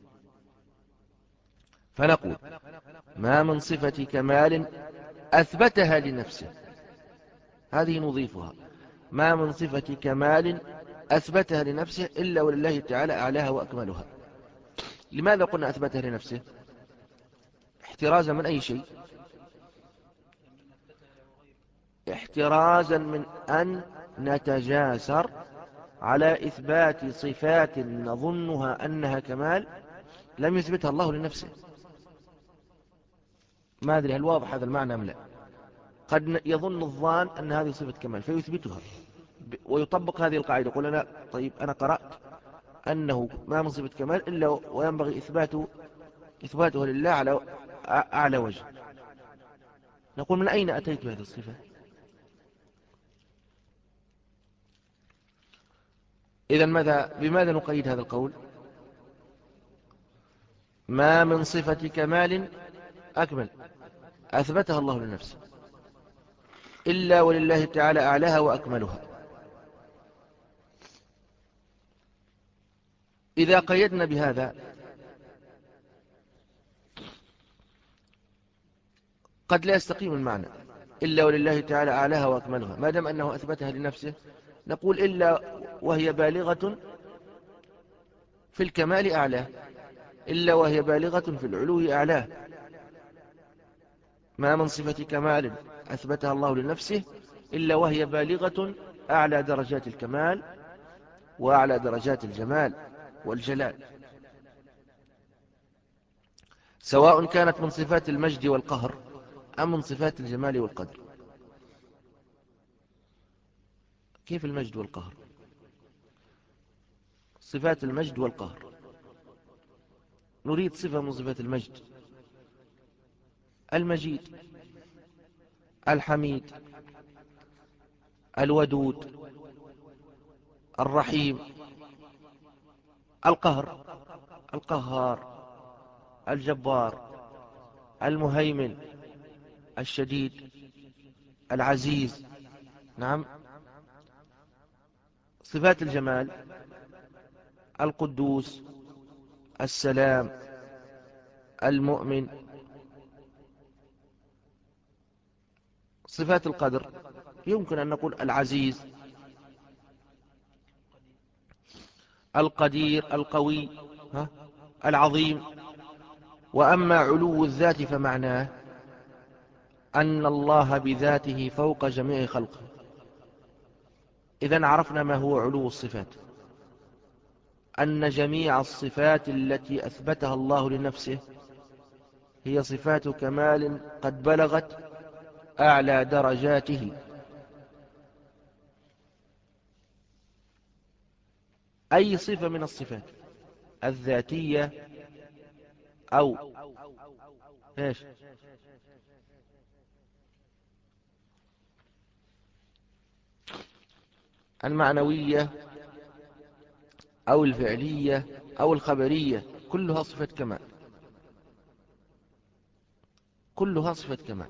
فنقول ما من صفة كمال أثبتها لنفسه، هذه نضيفها، ما من صفة كمال أثبتها لنفسه إلا ولله تعالى أعلاها وأكملها. لماذا قلنا أثبتها لنفسه؟ احترازا من أي شيء؟ احترازا من أن نتجاسر على إثبات صفات نظنها أنها كمال لم يثبتها الله لنفسه. ما أدري هل واضح هذا المعنى أم لا؟ قد يظن الظان أن هذه صفة كمال فيثبتها ويطبق هذه القاعدة، يقول أنا طيب أنا قرأت أنه ما من صفة كمال إلا وينبغي إثباته إثباته لله على أعلى وجه. نقول من أين أتيت بهذه الصفة؟ إذن ماذا بماذا نقيد هذا القول؟ ما من صفة كمال أكمل أثبتها الله لنفسه إلا ولله تعالى أعلاها وأكملها. إذا قيدنا بهذا قد لا يستقيم المعنى إلا ولله تعالى أعلاها وأكملها. ما دام أنه أثبتها لنفسه نقول إلا وهي بالغة في الكمال أعلاه، إلا وهي بالغة في العلو أعلاه. ما من صفة كمال أثبتها الله لنفسه إلا وهي بالغة أعلى درجات الكمال وأعلى درجات الجمال والجلال، سواء كانت من صفات المجد والقهر أم من صفات الجمال والقدر. كيف المجد والقهر؟ صفات المجد والقهر، نريد صفة من صفات المجد: المجيد، الحميد، الودود، الرحيم. القهر: القهار، الجبار، المهيمن، الشديد، العزيز. نعم. صفات الجمال: القدوس، السلام، المؤمن. صفات القدر يمكن أن نقول العزيز، القدير، القوي، ها؟ العظيم. وأما علو الذات فمعناه أن الله بذاته فوق جميع خلقه. إذن عرفنا ما هو علو الصفات. أن جميع الصفات التي أثبتها الله لنفسه هي صفات كمال قد بلغت أعلى درجاته، أي صفة من الصفات الذاتية أو إيش المعنوية أو الفعلية أو الخبرية، كلها صفة كمال، كلها صفة كمال.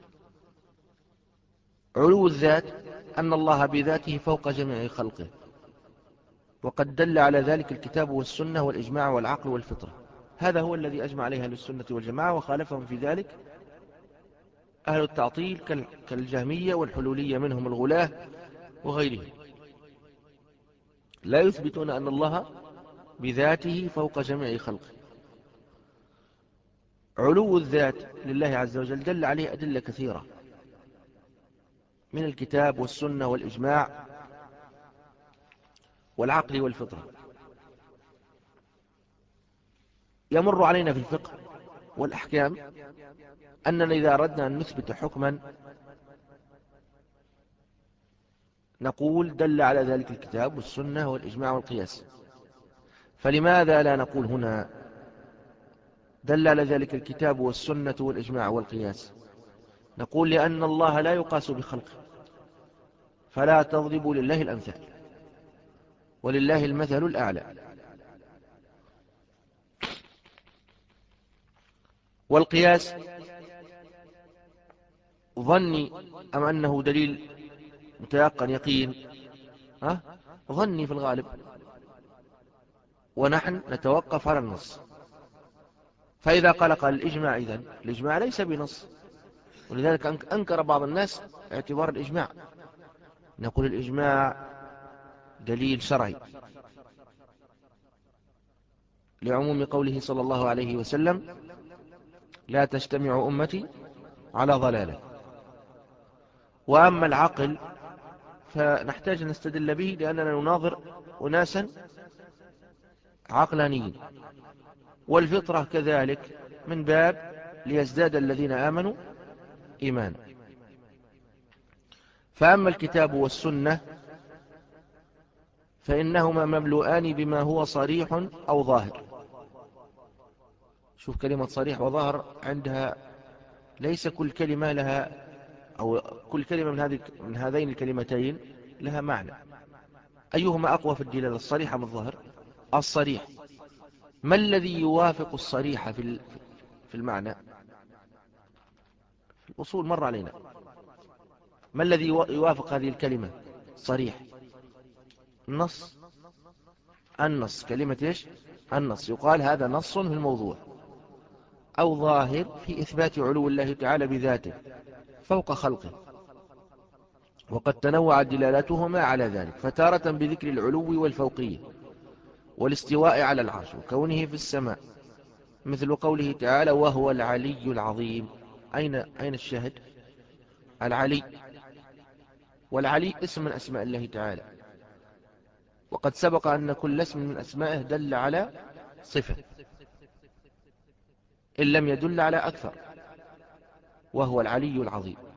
علو الذات أن الله بذاته فوق جميع خلقه، وقد دل على ذلك الكتاب والسنة والإجماع والعقل والفطرة. هذا هو الذي أجمع عليه أهل السنة والجماعة، وخالفهم في ذلك أهل التعطيل كالجهمية والحلولية منهم الغلاة وغيرهم، لا يثبتون أن الله بذاته فوق جميع خلقه. علو الذات لله عز وجل دل عليه أدلة كثيرة من الكتاب والسنة والإجماع والعقل والفطرة. يمر علينا في الفقه والأحكام أننا إذا أردنا أن نثبت حكما نقول دل على ذلك الكتاب والسنة والإجماع والقياس. فلماذا لا نقول هنا دل على ذلك الكتاب والسنة والإجماع والقياس؟ نقول لأن الله لا يقاس بخلقه، فلا تضربوا لله الأمثال، ولله المثل الأعلى. والقياس ظني أم أنه دليل متيقن يقين؟ ها؟ ظني في الغالب، ونحن نتوقف على النص. فإذا قال قال الإجماع، إذن الإجماع ليس بنص، ولذلك أنكر بعض الناس اعتبار الإجماع. نقول الإجماع دليل شرعي لعموم قوله صلى الله عليه وسلم: لا تجتمع أمتي على ضلالة. وأما العقل فنحتاج أن نستدل به لأننا نناظر أناسا عقلانيين، والفطرة كذلك من باب ليزداد الذين آمنوا إيمانا. فأما الكتاب والسنة فإنهما مملوءان بما هو صريح أو ظاهر. شوف كلمة صريح وظاهر عندها ليس كل كلمة لها، أو كل كلمة من هذه من هذين الكلمتين لها معنى. أيهما أقوى في الدلالة، الصريح أم الظاهر؟ الصريح. ما الذي يوافق الصريح في في المعنى؟ في الأصول مر علينا. ما الذي يوافق هذه الكلمة صريح؟ النص. النص كلمة إيش؟ النص. يقال هذا نص في الموضوع. أو ظاهر في إثبات علو الله تعالى بذاته فوق خلقه، وقد تنوعت دلالتهما على ذلك، فتارة بذكر العلو والفوقية والاستواء على العرش وكونه في السماء، مثل قوله تعالى: وهو العلي العظيم. أين أين الشاهد؟ العلي. والعلي اسم من أسماء الله تعالى، وقد سبق أن كل اسم من أسمائه دل على صفة إن لم يدل على أكثر، وهو العلي العظيم.